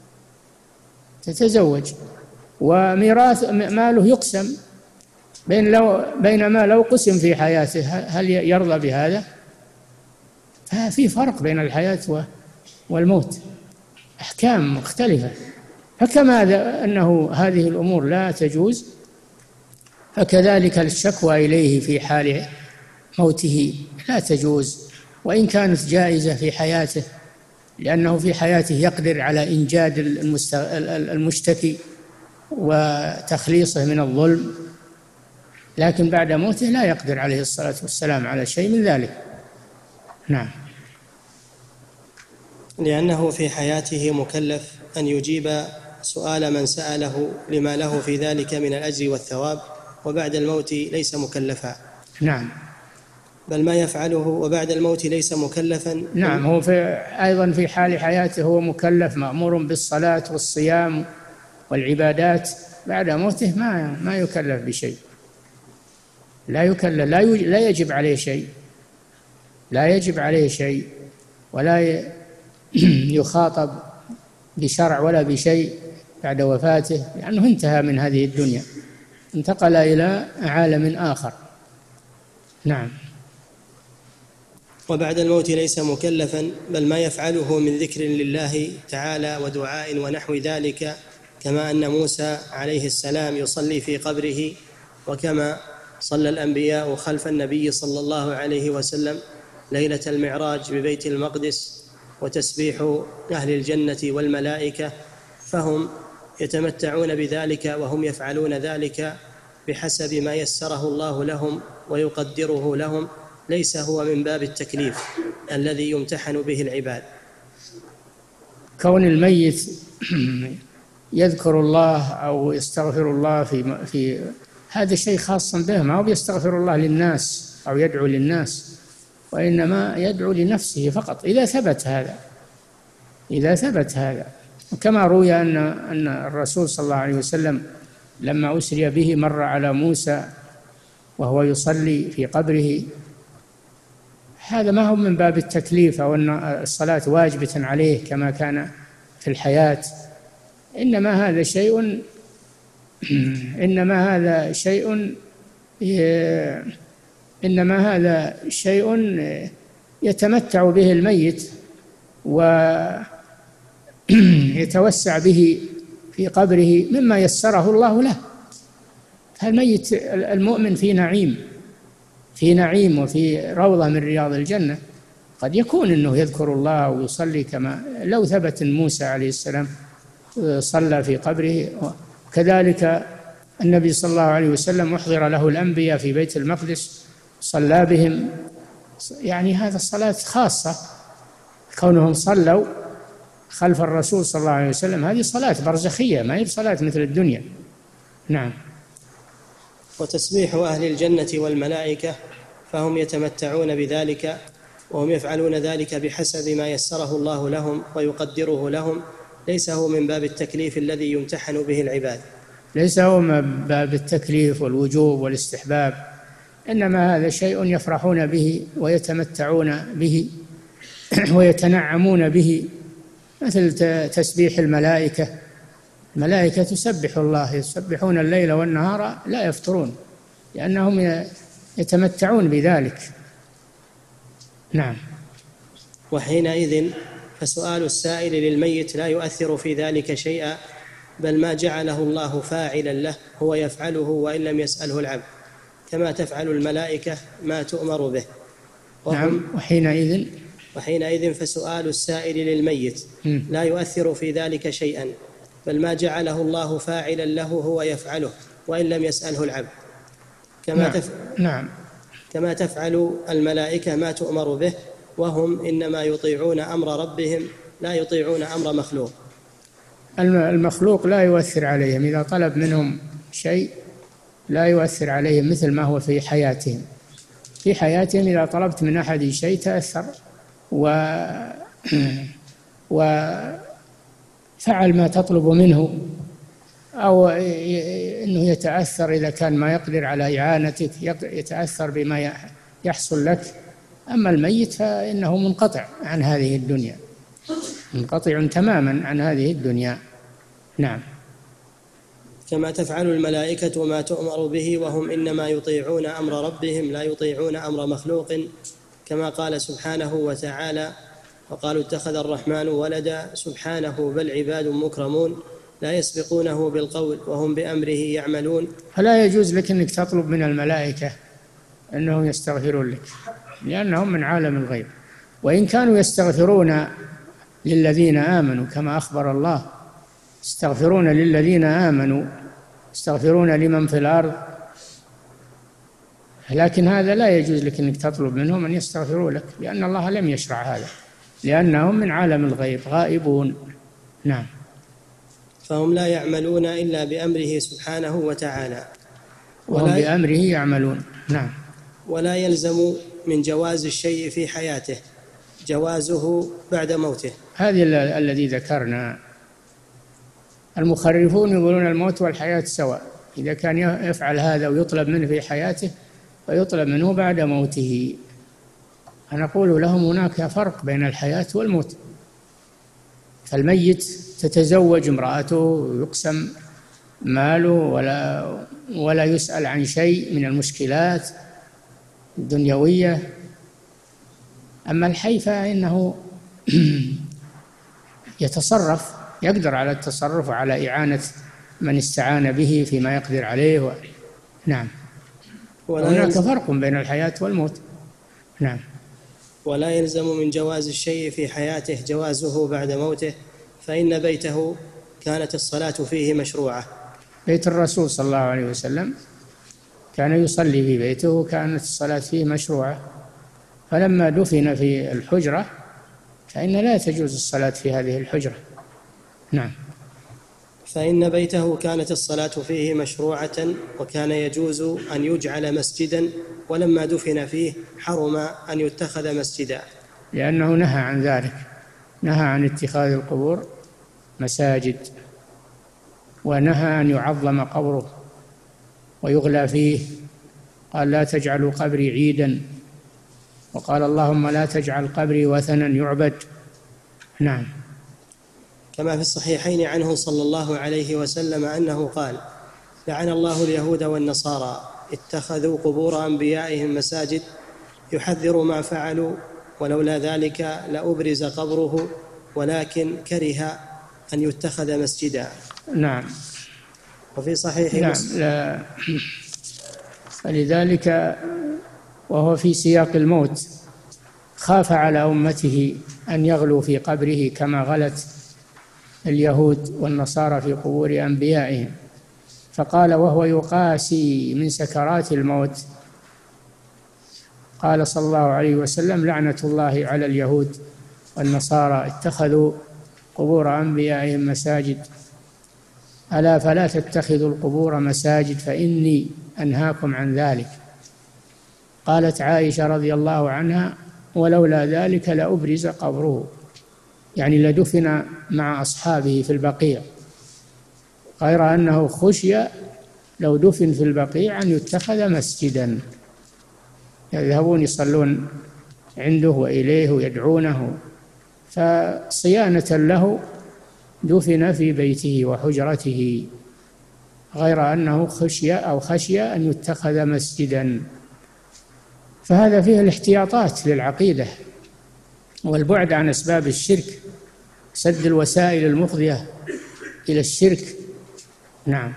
تتزوج وميراث ماله يقسم، بين لو بينما لو قسم في حياته هل يرضى بهذا؟ ففي فرق بين الحياة والموت، أحكام مختلفة. فكما أنه هذه الأمور لا تجوز، فكذلك الشكوى إليه في حال موته لا تجوز، وإن كانت جائزة في حياته، لأنه في حياته يقدر على إنجاد المشتكي وتخليصه من الظلم، لكن بعد موته لا يقدر عليه الصلاة والسلام على شيء من ذلك. نعم. لأنه في حياته مكلف أن يجيب سؤال من سأله لما له في ذلك من الأجر والثواب، وبعد الموت ليس مكلفا. نعم. بل ما يفعله وبعد الموت ليس مكلفا. نعم. هو في أيضا في حال حياته هو مكلف، مأمور بالصلاة والصيام والعبادات، بعد موته ما ما يكلف بشيء، لا يكلف، لا لا يجب عليه شيء، لا يجب عليه شيء، ولا يخاطب بشرع ولا بشيء بعد وفاته، لأنه انتهى من هذه الدنيا، انتقل إلى عالم آخر. نعم. وبعد الموت ليس مكلفا، بل ما يفعله من ذكر لله تعالى ودعاء ونحو ذلك، كما أن موسى عليه السلام يصلي في قبره، وكما صلى الأنبياء خلف النبي صلى الله عليه وسلم ليلة المعراج ببيت المقدس، وتسبيح أهل الجنة والملائكة، فهم يتمتعون بذلك وهم يفعلون ذلك بحسب ما يسره الله لهم ويقدره لهم، ليس هو من باب التكليف الذي يمتحن به العباد. كون الميت يذكر الله أو يستغفر الله في في هذا شيء خاص به، ما هو يستغفر الله للناس أو يدعو للناس، وإنما يدعو لنفسه فقط، إذا ثبت هذا إذا ثبت هذا وكما روي أن أن الرسول صلى الله عليه وسلم لما أسري به مر على موسى وهو يصلي في قبره، هذا ما هو من باب التكليف أو أن الصلاة واجبة عليه كما كان في الحياة، إنما هذا شيء إنما هذا شيء إنما هذا شيء يتمتع به الميت ويتوسع به في قبره مما يسره الله له. فالميت المؤمن في نعيم في نعيم وفي روضة من رياض الجنة، قد يكون أنه يذكر الله ويصلي كما لو ثبت موسى عليه السلام صلى في قبره. كذلك النبي صلى الله عليه وسلم أحضر له الأنبياء في بيت المقدس صلى بهم، يعني هذا الصلاة خاصة، كونهم صلوا خلف الرسول صلى الله عليه وسلم هذه صلاة برزخية، ما هي صلاة مثل الدنيا. نعم. وتسبيح أهل الجنة والملائكة، فهم يتمتعون بذلك وهم يفعلون ذلك بحسب ما يسره الله لهم ويقدره لهم، ليس هو من باب التكليف الذي يمتحن به العباد، ليس هو من باب التكليف والوجوب والاستحباب، إنما هذا شيء يفرحون به ويتمتعون به ويتنعمون به، مثل تسبيح الملائكة. الملائكة تسبح الله، يسبحون الليل والنهار لا يفترون، لأنهم يتمتعون بذلك. نعم. وحينئذ فسؤال السائل للميت لا يؤثر في ذلك شيئا، بل ما جعله الله فاعلا له هو يفعله وإن لم يسأله العبد، كما تفعل الملائكة ما تؤمر به. نعم. وحينئذ وحينئذ فسؤال السائل للميت لا يؤثر في ذلك شيئا، بل ما جعله الله فاعلا له هو يفعله وإن لم يسأله العبد، كما نعم. تف... نعم. كما تفعل الملائكة ما تؤمر به، وهم إنما يطيعون أمر ربهم لا يطيعون أمر مخلوق. المخلوق لا يؤثر عليهم، إذا طلب منهم شيء لا يؤثر عليهم مثل ما هو في حياتهم. في حياتهم إذا طلبت من أحد شيء تأثر و وفعل ما تطلب منه، أو أنه يتأثر إذا كان ما يقدر على إعانتك، يتأثر بما يحصل لك. أما الميت فإنه منقطع عن هذه الدنيا، منقطع تماما عن هذه الدنيا. نعم. كما تفعل الملائكة ما تؤمر به وهم إنما يطيعون أمر ربهم لا يطيعون أمر مخلوق، كما قال سبحانه وتعالى: وقالوا اتخذ الرحمن ولدا سبحانه بل عباد مكرمون لا يسبقونه بالقول وهم بأمره يعملون. فلا يجوز لك أنك تطلب من الملائكة أنهم يستغفرون لك، لأنهم من عالم الغيب، وإن كانوا يستغفرون للذين آمنوا كما أخبر الله: يستغفرون للذين آمنوا يستغفرون لمن في الأرض. لكن هذا لا يجوز لك أنك تطلب منهم أن يستغفروا لك، لأن الله لم يشرع هذا، لأنهم من عالم الغيب غائبون. نعم. فهم لا يعملون إلا بأمره سبحانه وتعالى، وهم بأمره يعملون. نعم. ولا يلزم من جواز الشيء في حياته جوازه بعد موته. هذه الذي ذكرنا. المخرفون يقولون الموت والحياة سواء، إذا كان يفعل هذا ويطلب منه في حياته ويطلب منه بعد موته. فنقول لهم هناك فرق بين الحياة والموت. فالميت تتزوج امرأته يقسم ماله ولا ولا يسأل عن شيء من المشكلات الدنيوية. أما الحي فإنه يتصرف، يقدر على التصرف وعلى إعانة من استعان به فيما يقدر عليه و... نعم. هناك فرق بين الحياة والموت. نعم. ولا يلزم من جواز الشيء في حياته جوازه بعد موته، فإن بيته كانت الصلاة فيه مشروعة. بيت الرسول صلى الله عليه وسلم كان يصلي في بيته وكانت الصلاة فيه مشروعة، فلما دفن في الحجرة فإن لا تجوز الصلاة في هذه الحجرة. نعم. فإن بيته كانت الصلاة فيه مشروعة وكان يجوز أن يجعل مسجدا، ولما دفن فيه حرم أن يتخذ مسجدا، لأنه نهى عن ذلك، نهى عن اتخاذ القبور مساجد، ونهى أن يعظم قبره ويغلى فيه. قال: لا تجعلوا قبري عيدا، وقال: اللهم لا تجعل قبري وثنا يعبد. نعم. كما في الصحيحين عنه صلى الله عليه وسلم أنه قال: لعن الله اليهود والنصارى اتخذوا قبور أنبيائهم مساجد، يحذر ما فعلوا، ولولا ذلك لأبرز قبره، ولكن كره أن يتخذ مسجدا. نعم. وفي صحيح نعم. لا. فلذلك وهو في سياق الموت خاف على أمته أن يغلوا في قبره كما غلت اليهود والنصارى في قبور أنبيائهم، فقال وهو يقاسي من سكرات الموت، قال صلى الله عليه وسلم: لعنة الله على اليهود والنصارى اتخذوا قبور أنبيائهم مساجد، ألا فلا تتخذوا القبور مساجد فإني أنهاكم عن ذلك. قالت عائشة رضي الله عنها: ولولا ذلك لأبرز قبره، يعني لدفن مع أصحابه في البقيع، غير أنه خشي لو دفن في البقيع أن يتخذ مسجدا، يذهبون يصلون عنده وإليه ويدعونه، فصيانة له دفن في بيته وحجرته، غير أنه خشي أو خشي أن يتخذ مسجدا. فهذا فيه الاحتياطات للعقيدة والبعد عن أسباب الشرك، سد الوسائل المفضية إلى الشرك. نعم.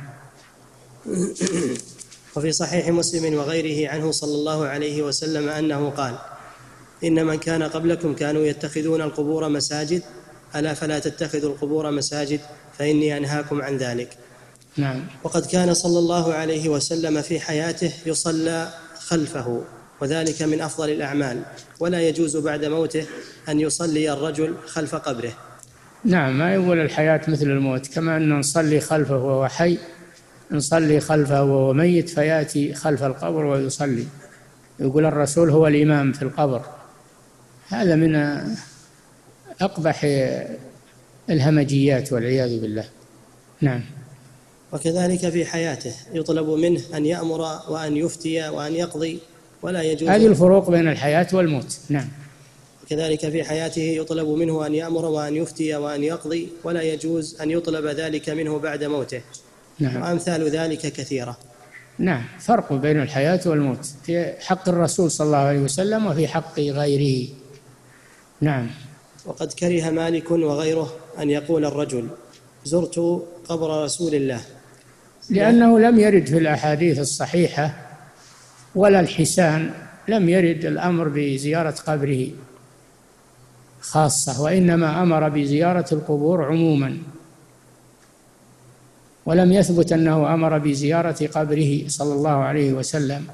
وفي صحيح مسلم وغيره عنه صلى الله عليه وسلم أنه قال: إن من كان قبلكم كانوا يتخذون القبور مساجد، ألا فلا تتخذوا القبور مساجد فإني أنهاكم عن ذلك. نعم. وقد كان صلى الله عليه وسلم في حياته يصلى خلفه، وذلك من أفضل الأعمال، ولا يجوز بعد موته أن يصلي الرجل خلف قبره. نعم، ما يقول الحياة مثل الموت، كما أن نصلي خلفه وهو حي نصلي خلفه وهو ميت فيأتي خلف القبر ويصلي، يقول الرسول هو الإمام في القبر. هذا من أقبح الهمجيات والعياذ بالله. نعم. وكذلك في حياته يطلب منه أن يأمر وأن يفتي وأن يقضي ولا يجوز. هذه الفروق بين الحياة والموت. نعم. وكذلك في حياته يطلب منه أن يأمر وأن يفتي وأن يقضي ولا يجوز أن يطلب ذلك منه بعد موته. نعم. وأمثال ذلك كثيرة. نعم، فرق بين الحياة والموت في حق الرسول صلى الله عليه وسلم وفي حق غيره. نعم. وقد كره مالك وغيره أن يقول الرجل زرت قبر رسول الله، لأنه لم يرد في الأحاديث الصحيحة ولا الحسان، لم يرد الأمر بزيارة قبره خاصة، وإنما أمر بزيارة القبور عموما، ولم يثبت أنه أمر بزيارة قبره صلى الله عليه وسلم.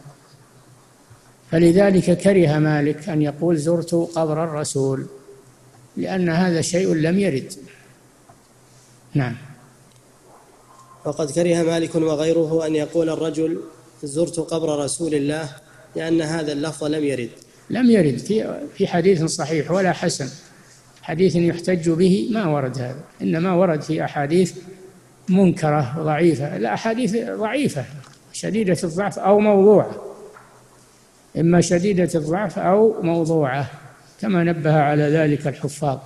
فلذلك كره مالك أن يقول زرت قبر الرسول، لأن هذا شيء لم يرد. نعم. وقد كره مالك وغيره أن يقول الرجل زرت قبر رسول الله، لأن هذا اللفظ لم يرد لم يرد في في حديث صحيح ولا حسن، حديث يحتج به ما ورد هذا، إنما ورد في أحاديث منكرة وضعيفة، لا أحاديث ضعيفة شديدة الضعف أو موضوعة، إما شديدة الضعف أو موضوعة، كما نبه على ذلك الحفاظ.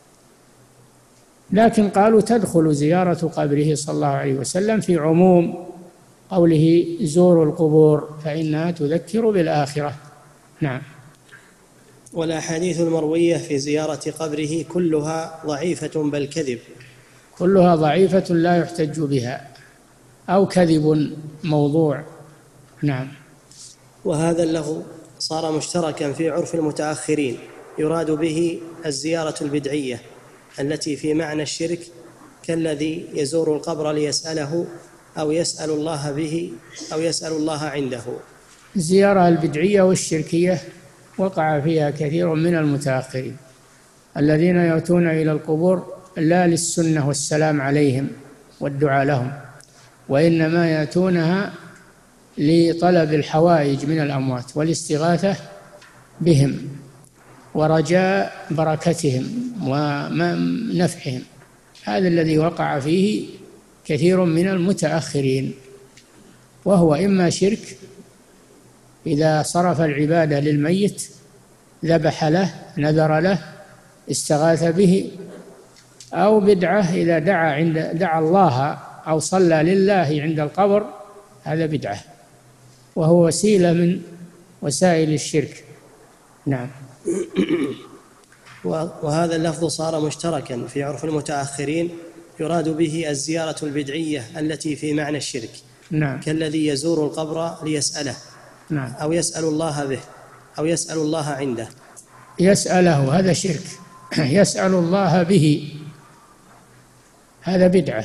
لكن قالوا تدخل زيارة قبره صلى الله عليه وسلم في عموم قوله زوروا القبور فإنها تذكر بالآخرة. نعم. والأحاديث المروية في زيارة قبره كلها ضعيفة بل كذب، كلها ضعيفة لا يحتج بها أو كذب موضوع. نعم. وهذا له صار مشتركا في عرف المتأخرين، يراد به الزيارة البدعية التي في معنى الشرك، كالذي يزور القبر ليسأله أو يسأل الله به أو يسأل الله عنده. الزيارة البدعية والشركية وقع فيها كثير من المتأخرين الذين يأتون إلى القبور لا للسنة والسلام عليهم والدعاء لهم، وإنما يأتونها لطلب الحوائج من الأموات والاستغاثة بهم ورجاء بركتهم ونفعهم. هذا الذي وقع فيه كثير من المتأخرين، وهو إما شرك إذا صرف العبادة للميت، ذبح له، نذر له، استغاث به، أو بدعة إذا دعا عند دعا الله أو صلى لله عند القبر، هذا بدعة وهو وسيلة من وسائل الشرك. نعم. وهذا اللفظ صار مشتركا في عرف المتأخرين، يراد به الزيارة البدعية التي في معنى الشرك. نعم. كالذي يزور القبر ليسأله. نعم. أو يسأل الله به أو يسأل الله عنده. يسأله هذا شرك، يسأل الله به هذا بدعة،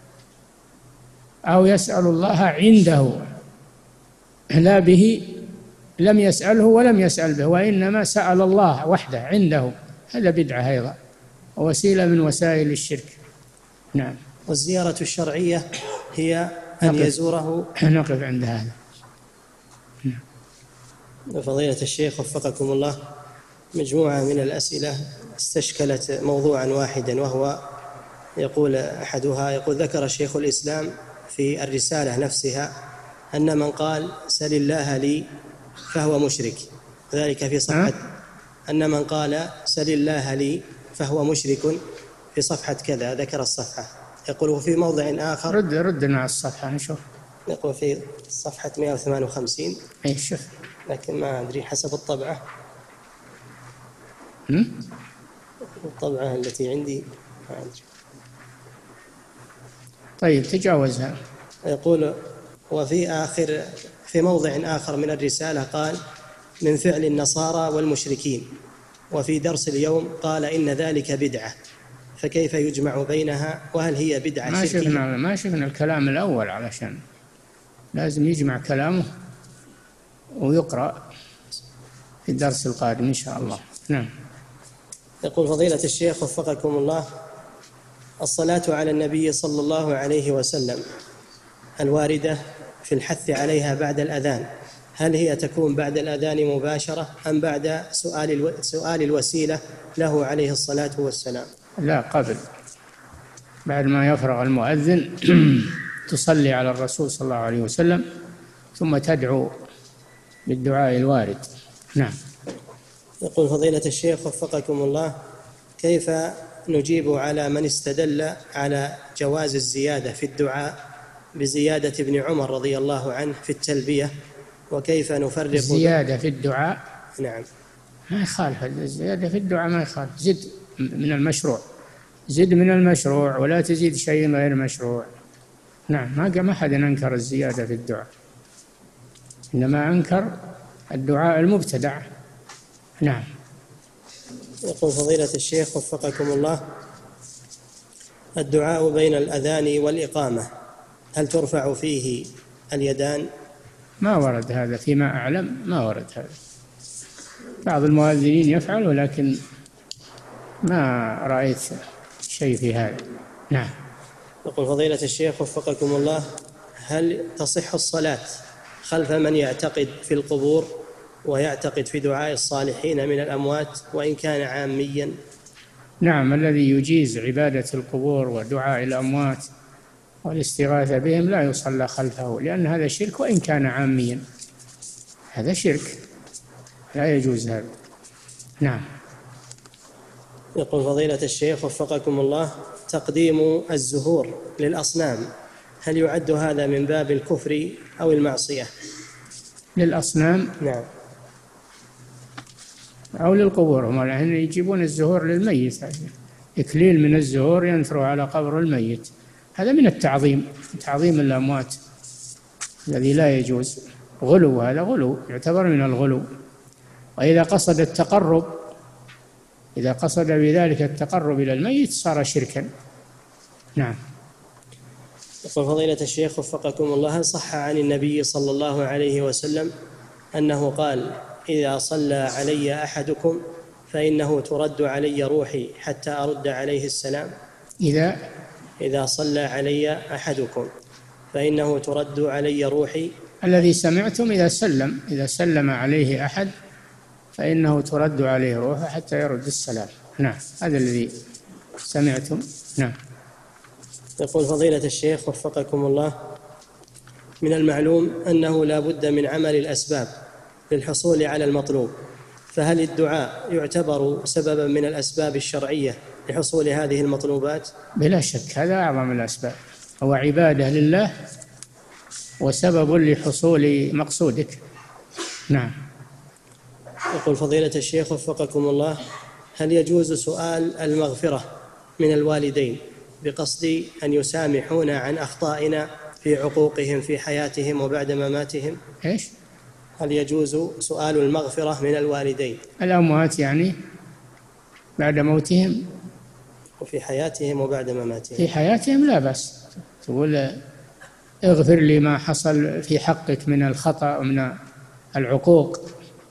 أو يسأل الله عنده لا به، لم يسأله ولم يسأل به، وإنما سأل الله وحده عنده، هذا بدعة أيضا ووسيلة من وسائل الشرك. نعم. والزيارة الشرعية هي أن نقف. يزوره. نقف عند هذا. فضيلة الشيخ وفقكم الله، مجموعة من الأسئلة استشكلت موضوعا واحدا، وهو يقول أحدها يقول ذكر شيخ الإسلام في الرسالة نفسها أن من قال سل الله لي فهو مشرك، ذلك في صفحة أن من قال سل الله لي فهو مشرك في صفحة كذا، ذكر الصفحة، يقول في موضع آخر. رد ردنا على الصفحة نشوف. يقول في صفحة مئة وثمانية وخمسين. أي شوف. لكن ما أدري حسب الطبعة. هم؟ الطبعة التي عندي ما أدري. طيب تجاوزها. يقول وفي آخر في موضع آخر من الرسالة قال من فعل النصارى والمشركين، وفي درس اليوم قال إن ذلك بدعة، فكيف يجمع بينها؟ وهل هي بدعة ما شركية؟ شفنا ما شفنا الكلام الأول، علشان لازم يجمع كلامه ويقرأ في الدرس القادم إن شاء الله. نعم. يقول فضيلة الشيخ وفقكم الله، الصلاة على النبي صلى الله عليه وسلم الواردة في الحث عليها بعد الأذان، هل هي تكون بعد الأذان مباشرة أم بعد سؤال الو... سؤال الوسيلة له عليه الصلاة والسلام؟ لا، قبل، بعد ما يفرغ المؤذن تصلي على الرسول صلى الله عليه وسلم ثم تدعو بالدعاء الوارد. نعم. يقول فضيلة الشيخ وفقكم الله، كيف نجيب على من استدل على جواز الزيادة في الدعاء بزيادة ابن عمر رضي الله عنه في التلبية، وكيف نفرق الزيادة في الدعاء؟ نعم. ما يخالف الزيادة في الدعاء، ما يخالف، زد من المشروع، زد من المشروع ولا تزيد شيء غير مشروع. نعم، ما ما حد أنكر الزيادة في الدعاء، إنما أنكر الدعاء المبتدع. نعم. يقول فضيلة الشيخ وفقكم الله، الدعاء بين الأذان والإقامة هل ترفع فيه اليدان؟ ما ورد هذا فيما أعلم، ما ورد هذا. بعض المؤذنين يفعل ولكن ما رأيت شيء في هذا. نعم. يقول فضيلة الشيخ وفقكم الله، هل تصح الصلاة خلف من يعتقد في القبور ويعتقد في دعاء الصالحين من الأموات وإن كان عاميا؟ نعم، الذي يجيز عبادة القبور ودعاء الأموات والاستغاثة بهم لا يصلى خلفه، لأن هذا شرك وإن كان عاميا، هذا شرك لا يجوز هذا. نعم. يقول فضيلة الشيخ وفقكم الله، تقديم الزهور للأصنام هل يعد هذا من باب الكفر أو المعصية؟ للأصنام؟ نعم. أو للقبور، هم الحين يجيبون الزهور للميت، إكليل من الزهور ينثروا على قبر الميت، هذا من التعظيم، تعظيم الأموات الذي لا يجوز، غلو، هذا غلو، يعتبر من الغلو. وإذا قصد التقرب، إذا قصد بذلك التقرب إلى الميت صار شركا. نعم. يقول فضيلة الشيخ وفقكم الله، هل صح عن النبي صلى الله عليه وسلم أنه قال إذا صلى علي أحدكم فإنه ترد علي روحي حتى أرد عليه السلام؟ إذا إذا صلى علي أحدكم فإنه ترد علي روحي. الذي سمعتم إذا سلم، إذا سلم عليه أحد فإنه ترد عليه روحه حتى يرد السلام. نعم، هذا الذي سمعتم. نعم. يقول فضيلة الشيخ وفقكم الله، من المعلوم أنه لا بد من عمل الأسباب للحصول على المطلوب، فهل الدعاء يعتبر سببا من الأسباب الشرعية لحصول هذه المطلوبات؟ بلا شك، هذا أعظم الأسباب، هو عبادة لله وسبب لحصول مقصودك. نعم. يقول فضيلة الشيخ وفقكم الله، هل يجوز سؤال المغفرة من الوالدين بقصد أن يسامحونا عن أخطائنا في عقوقهم في حياتهم وبعد مماتهم؟ إيش؟ هل يجوز سؤال المغفرة من الوالدين الأموات يعني بعد موتهم وفي حياتهم وبعد مماتهم؟ في حياتهم لا بأس، تقول اغفر لي ما حصل في حقك من الخطأ ومن العقوق.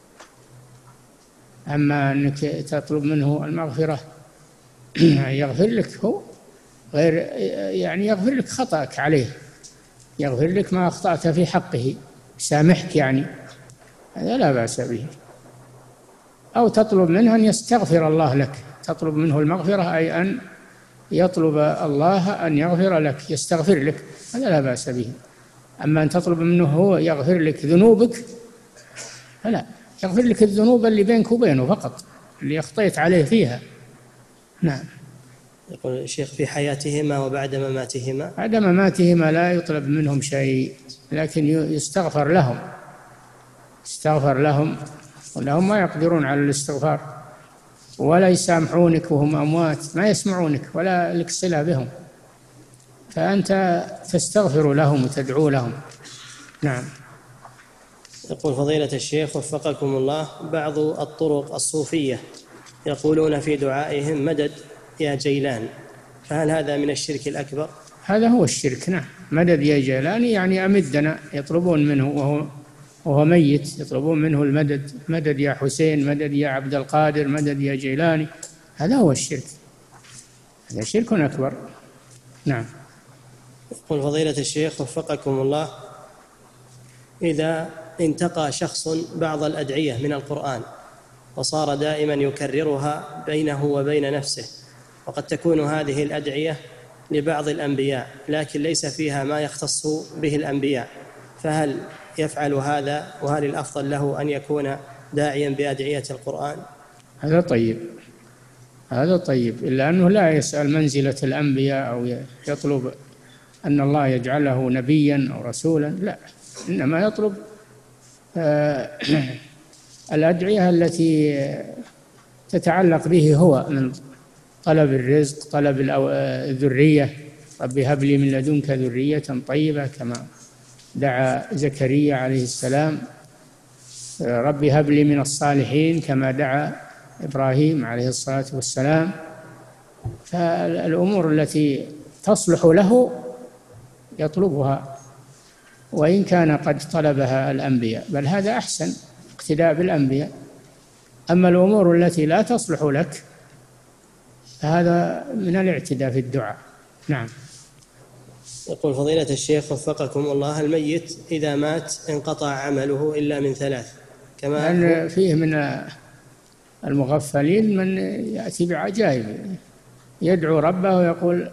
أما أنك تطلب منه المغفرة يغفر لك هو، غير يعني يغفر لك خطأك عليه، يغفر لك ما أخطأت في حقه، سامحك يعني، هذا لا بأس به. أو تطلب منه أن يستغفر الله لك، تطلب منه المغفرة أي أن يطلب الله أن يغفر لك، يستغفر لك، هذا لا بأس به. أما أن تطلب منه هو يغفر لك ذنوبك فلا، يغفر لك الذنوب اللي بينك وبينه فقط، اللي أخطيت عليه فيها. نعم. يقول الشيخ في حياتهما وبعد مماتهما؟ بعد مماتهما لا يطلب منهم شيء، لكن يستغفر لهم، يستغفر لهم، ولهم ما يقدرون على الاستغفار، ولا يسامحونك وهم أموات، ما يسمعونك ولا لك صلة بهم، فأنت تستغفر لهم وتدعو لهم. نعم. يقول فضيلة الشيخ وفقكم الله، بعض الطرق الصوفية يقولون في دعائهم مدد يا جيلان، فهل هذا من الشرك الأكبر؟ هذا هو الشرك. نعم، مدد يا جيلان يعني أمدنا، يطلبون منه وهو وهو ميت، يطلبون منه المدد، مدد يا حسين، مدد يا عبد القادر، مدد يا جيلاني، هذا هو الشرك، هذا شرك أكبر. نعم. يقول فضيلة الشيخ وفقكم الله: إذا انتقى شخص بعض الأدعية من القرآن وصار دائما يكررها بينه وبين نفسه، وقد تكون هذه الأدعية لبعض الأنبياء لكن ليس فيها ما يختص به الأنبياء، فهل يفعل هذا؟ وهل الأفضل له أن يكون داعيا بأدعية القرآن؟ هذا طيب، هذا طيب، إلا أنه لا يسأل منزلة الأنبياء أو يطلب أن الله يجعله نبيا أو رسولا، لا، إنما يطلب آه الأدعية التي تتعلق به هو من طلب الرزق، طلب الذرية، رب هب لي من لدنك ذرية طيبة، كما دعا زكريا عليه السلام، رب هب لي من الصالحين كما دعا إبراهيم عليه الصلاة والسلام. فالأمور التي تصلح له يطلبها، وإن كان قد طلبها الأنبياء، بل هذا أحسن، اقتداء بالأنبياء. أما الأمور التي لا تصلح لك فهذا من الاعتداء في الدعاء. نعم. يقول فضيلة الشيخ وفقكم الله: الميت إذا مات انقطع عمله إلا من ثلاث، كما لأن فيه من المغفلين من يأتي بعجائب، يدعو ربه ويقول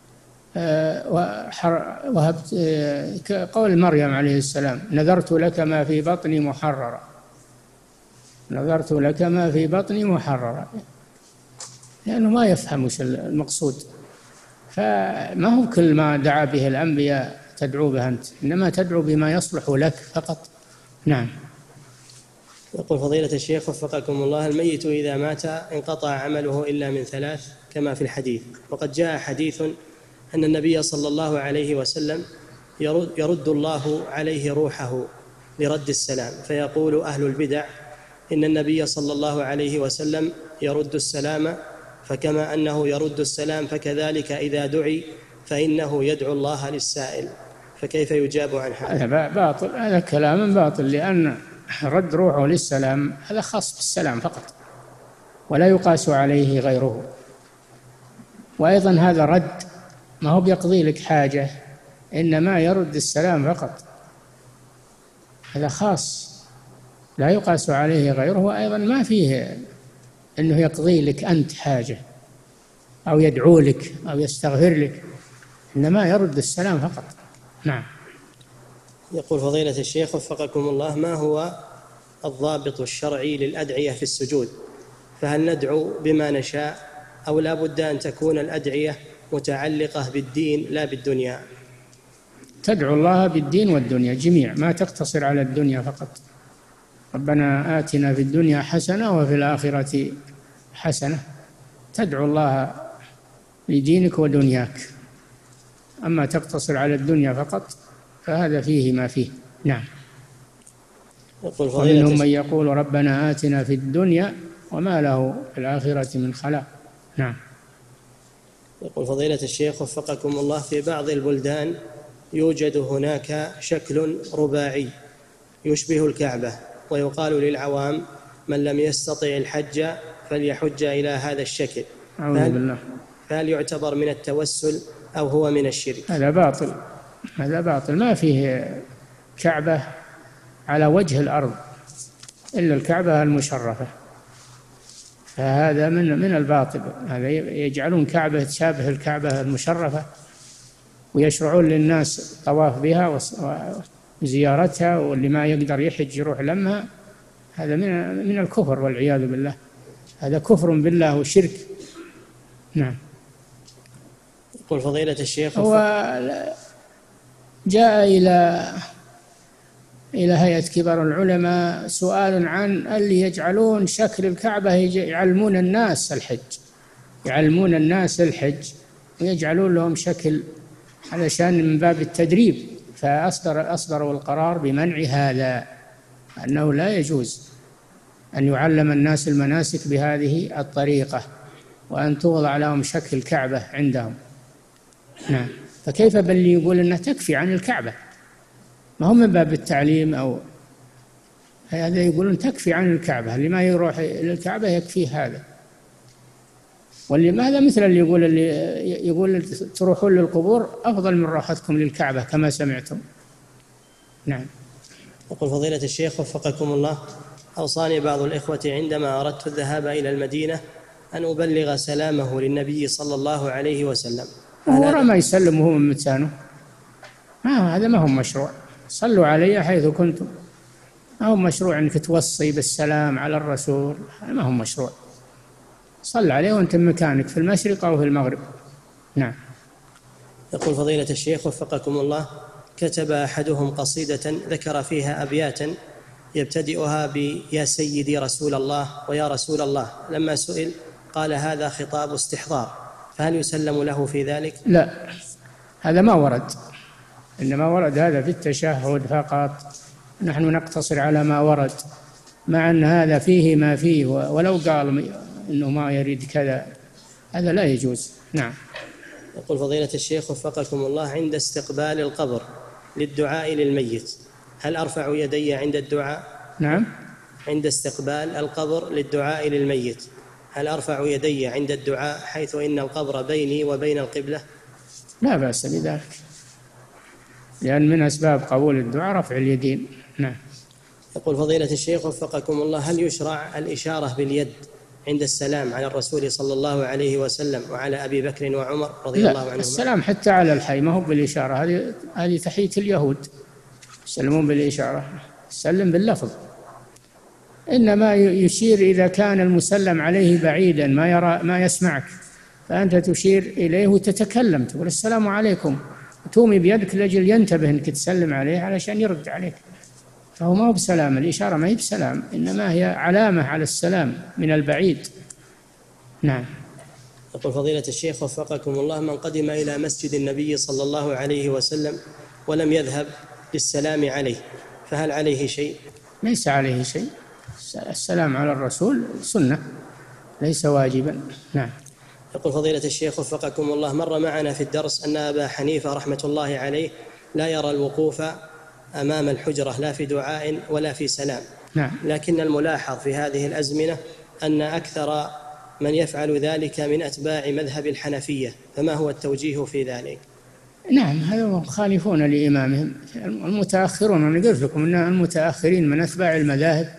وهبت، قول مريم عليه السلام: نذرت لك ما في بطني محررا، نذرت لك ما في بطني محررا، لأنه ما يفهم وش المقصود. فما هو كل ما دعا به الأنبياء تدعو به أنت، إنما تدعو بما يصلح لك فقط. نعم. يقول فضيلة الشيخ وفقكم الله: الميت إذا مات انقطع عمله إلا من ثلاث كما في الحديث، وقد جاء حديث أن النبي صلى الله عليه وسلم يرد, يرد الله عليه روحه لرد السلام، فيقول أهل البدع إن النبي صلى الله عليه وسلم يرد السلام، فكما أنه يرد السلام فكذلك إذا دعي فإنه يدعو الله للسائل، فكيف يجاب عن هذا؟ هذا باطل، هذا كلام باطل، لأن رد روحه للسلام هذا خاص بالسلام فقط، ولا يقاس عليه غيره. وأيضا هذا رد ما هو بيقضي لك حاجة، إنما يرد السلام فقط، هذا خاص لا يقاس عليه غيره. وأيضا ما فيه أنه يقضي لك أنت حاجة أو يدعو لك أو يستغفر لك، إنما يرد السلام فقط. نعم. يقول فضيلة الشيخ وفقكم الله: ما هو الضابط الشرعي للأدعية في السجود؟ فهل ندعو بما نشاء أو لا بد أن تكون الأدعية متعلقة بالدين لا بالدنيا؟ تدعو الله بالدين والدنيا جميع، ما تقتصر على الدنيا فقط. ربنا آتنا في الدنيا حسنة وفي الآخرة حسنة، تدعو الله لدينك ودنياك. أما تقتصر على الدنيا فقط فهذا فيه ما فيه. نعم. ومنهم من يقول ربنا آتنا في الدنيا وما له في الآخرة من خلاق. نعم. يقول فضيلة الشيخ وفقكم الله: في بعض البلدان يوجد هناك شكل رباعي يشبه الكعبة، ويقال للعوام من لم يستطع الحج فليحج إلى هذا الشكل، أعوذ بالله. فهل يعتبر من التوسل أو هو من الشرك؟ هذا باطل، هذا باطل، ما فيه كعبة على وجه الأرض إلا الكعبة المشرفة، فهذا من من الباطل. هذا يجعلون كعبة تشابه الكعبة المشرفة ويشرعون للناس الطواف بها وزيارتها، واللي ما يقدر يحج يروح لمها. هذا من من الكفر والعياذ بالله، هذا كفر بالله وشرك. نعم. يقول فضيلة الشيخ: هو جاء إلى إلى هيئة كبار العلماء سؤال عن اللي يجعلون شكل الكعبة، يعلمون الناس الحج، يعلمون الناس الحج ويجعلون لهم شكل علشان من باب التدريب، فأصدر أصدروا القرار بمنع هذا، أنه لا يجوز أن يعلم الناس المناسك بهذه الطريقة وأن توضع لهم شكل كعبة عندهم. نعم. فكيف باللي يقول أنها تكفي عن الكعبة؟ ما هو من باب التعليم أو هذا، يقولون تكفي عن الكعبة، اللي ما يروح إلى الكعبة يكفي هذا. واللي هذا مثل اللي يقول اللي يقول تروحون للقبور أفضل من راحتكم للكعبة كما سمعتم. نعم. يقول فضيلة الشيخ وفقكم الله، أوصاني بعض الإخوة عندما أردت الذهاب إلى المدينة أن أبلغ سلامه للنبي صلى الله عليه وسلم. هو ما يسلم وهو من مكانه، ما هذا ما هو مشروع. صلوا علي حيث كنتم، ما هو مشروع أنك توصي بالسلام على الرسول، ما هو مشروع. صل عليه وأنت مكانك في المشرق أو في المغرب. نعم. يقول فضيلة الشيخ وفقكم الله، كتب أحدهم قصيدة ذكر فيها أبياتا يبتدئها بيا سيدي رسول الله ويا رسول الله، لما سئل قال هذا خطاب استحضار، فهل يسلم له في ذلك؟ لا، هذا ما ورد، إنما ورد هذا في التشهد فقط. نحن نقتصر على ما ورد، مع أن هذا فيه ما فيه، ولو قال إنه ما يريد كذا هذا لا يجوز. نعم. يقول فضيلة الشيخ وفقكم الله، عند استقبال القبر للدعاء للميت هل أرفع يدي عند الدعاء؟ نعم. عند استقبال القبر للدعاء للميت هل أرفع يدي عند الدعاء حيث إن القبر بيني وبين القبلة؟ لا بأس بذلك، لأن من أسباب قبول الدعاء رفع اليدين. نعم. يقول فضيلة الشيخ وفقكم الله، هل يشرع الإشارة باليد عند السلام على الرسول صلى الله عليه وسلم وعلى أبي بكر وعمر رضي الله عنهما؟ السلام حتى على الحي ما هو بالإشارة، هذه هذه تحية اليهود، يسلمون بالإشارة، سلم باللفظ. إنما يشير إذا كان المسلم عليه بعيدا ما يرى ما يسمعك، فأنت تشير إليه وتتكلم تقول السلام عليكم، وتومي بيدك لأجل ينتبه أنك تسلم عليه علشان يرد عليك، فهو ما هو بسلام، الإشارة ما هي بسلام، إنما هي علامة على السلام من البعيد. نعم. يقول فضيلة الشيخ وفقكم الله، من قدم إلى مسجد النبي صلى الله عليه وسلم ولم يذهب للسلام عليه فهل عليه شيء؟ ليس عليه شيء، السلام على الرسول سنة ليس واجبا. نعم. يقول فضيلة الشيخ وفقكم الله، مر معنا في الدرس أن أبا حنيفة رحمة الله عليه لا يرى الوقوف أمام الحجرة لا في دعاء ولا في سلام. نعم. لكن الملاحظ في هذه الأزمنة أن أكثر من يفعل ذلك من أتباع مذهب الحنفية، فما هو التوجيه في ذلك؟ نعم، هذا مخالفون لإمامهم المتأخرون. أنا قلت لكم أن المتأخرين من أتباع المذاهب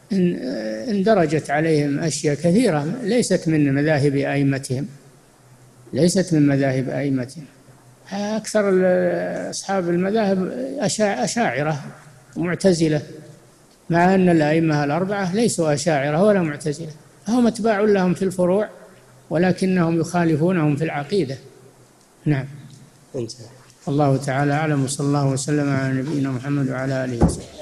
اندرجت عليهم أشياء كثيرة ليست من مذاهب أئمتهم، ليست من مذاهب أئمتهم. أكثر أصحاب المذاهب أشاعرة ومعتزلة، مع أن الأئمة الأربعة ليسوا أشاعرة ولا معتزلة، هم أتباع لهم في الفروع ولكنهم يخالفونهم في العقيدة. نعم. انتهى. الله تعالى أعلم، وصلى الله وسلم على نبينا محمد وعلى آله وسلم.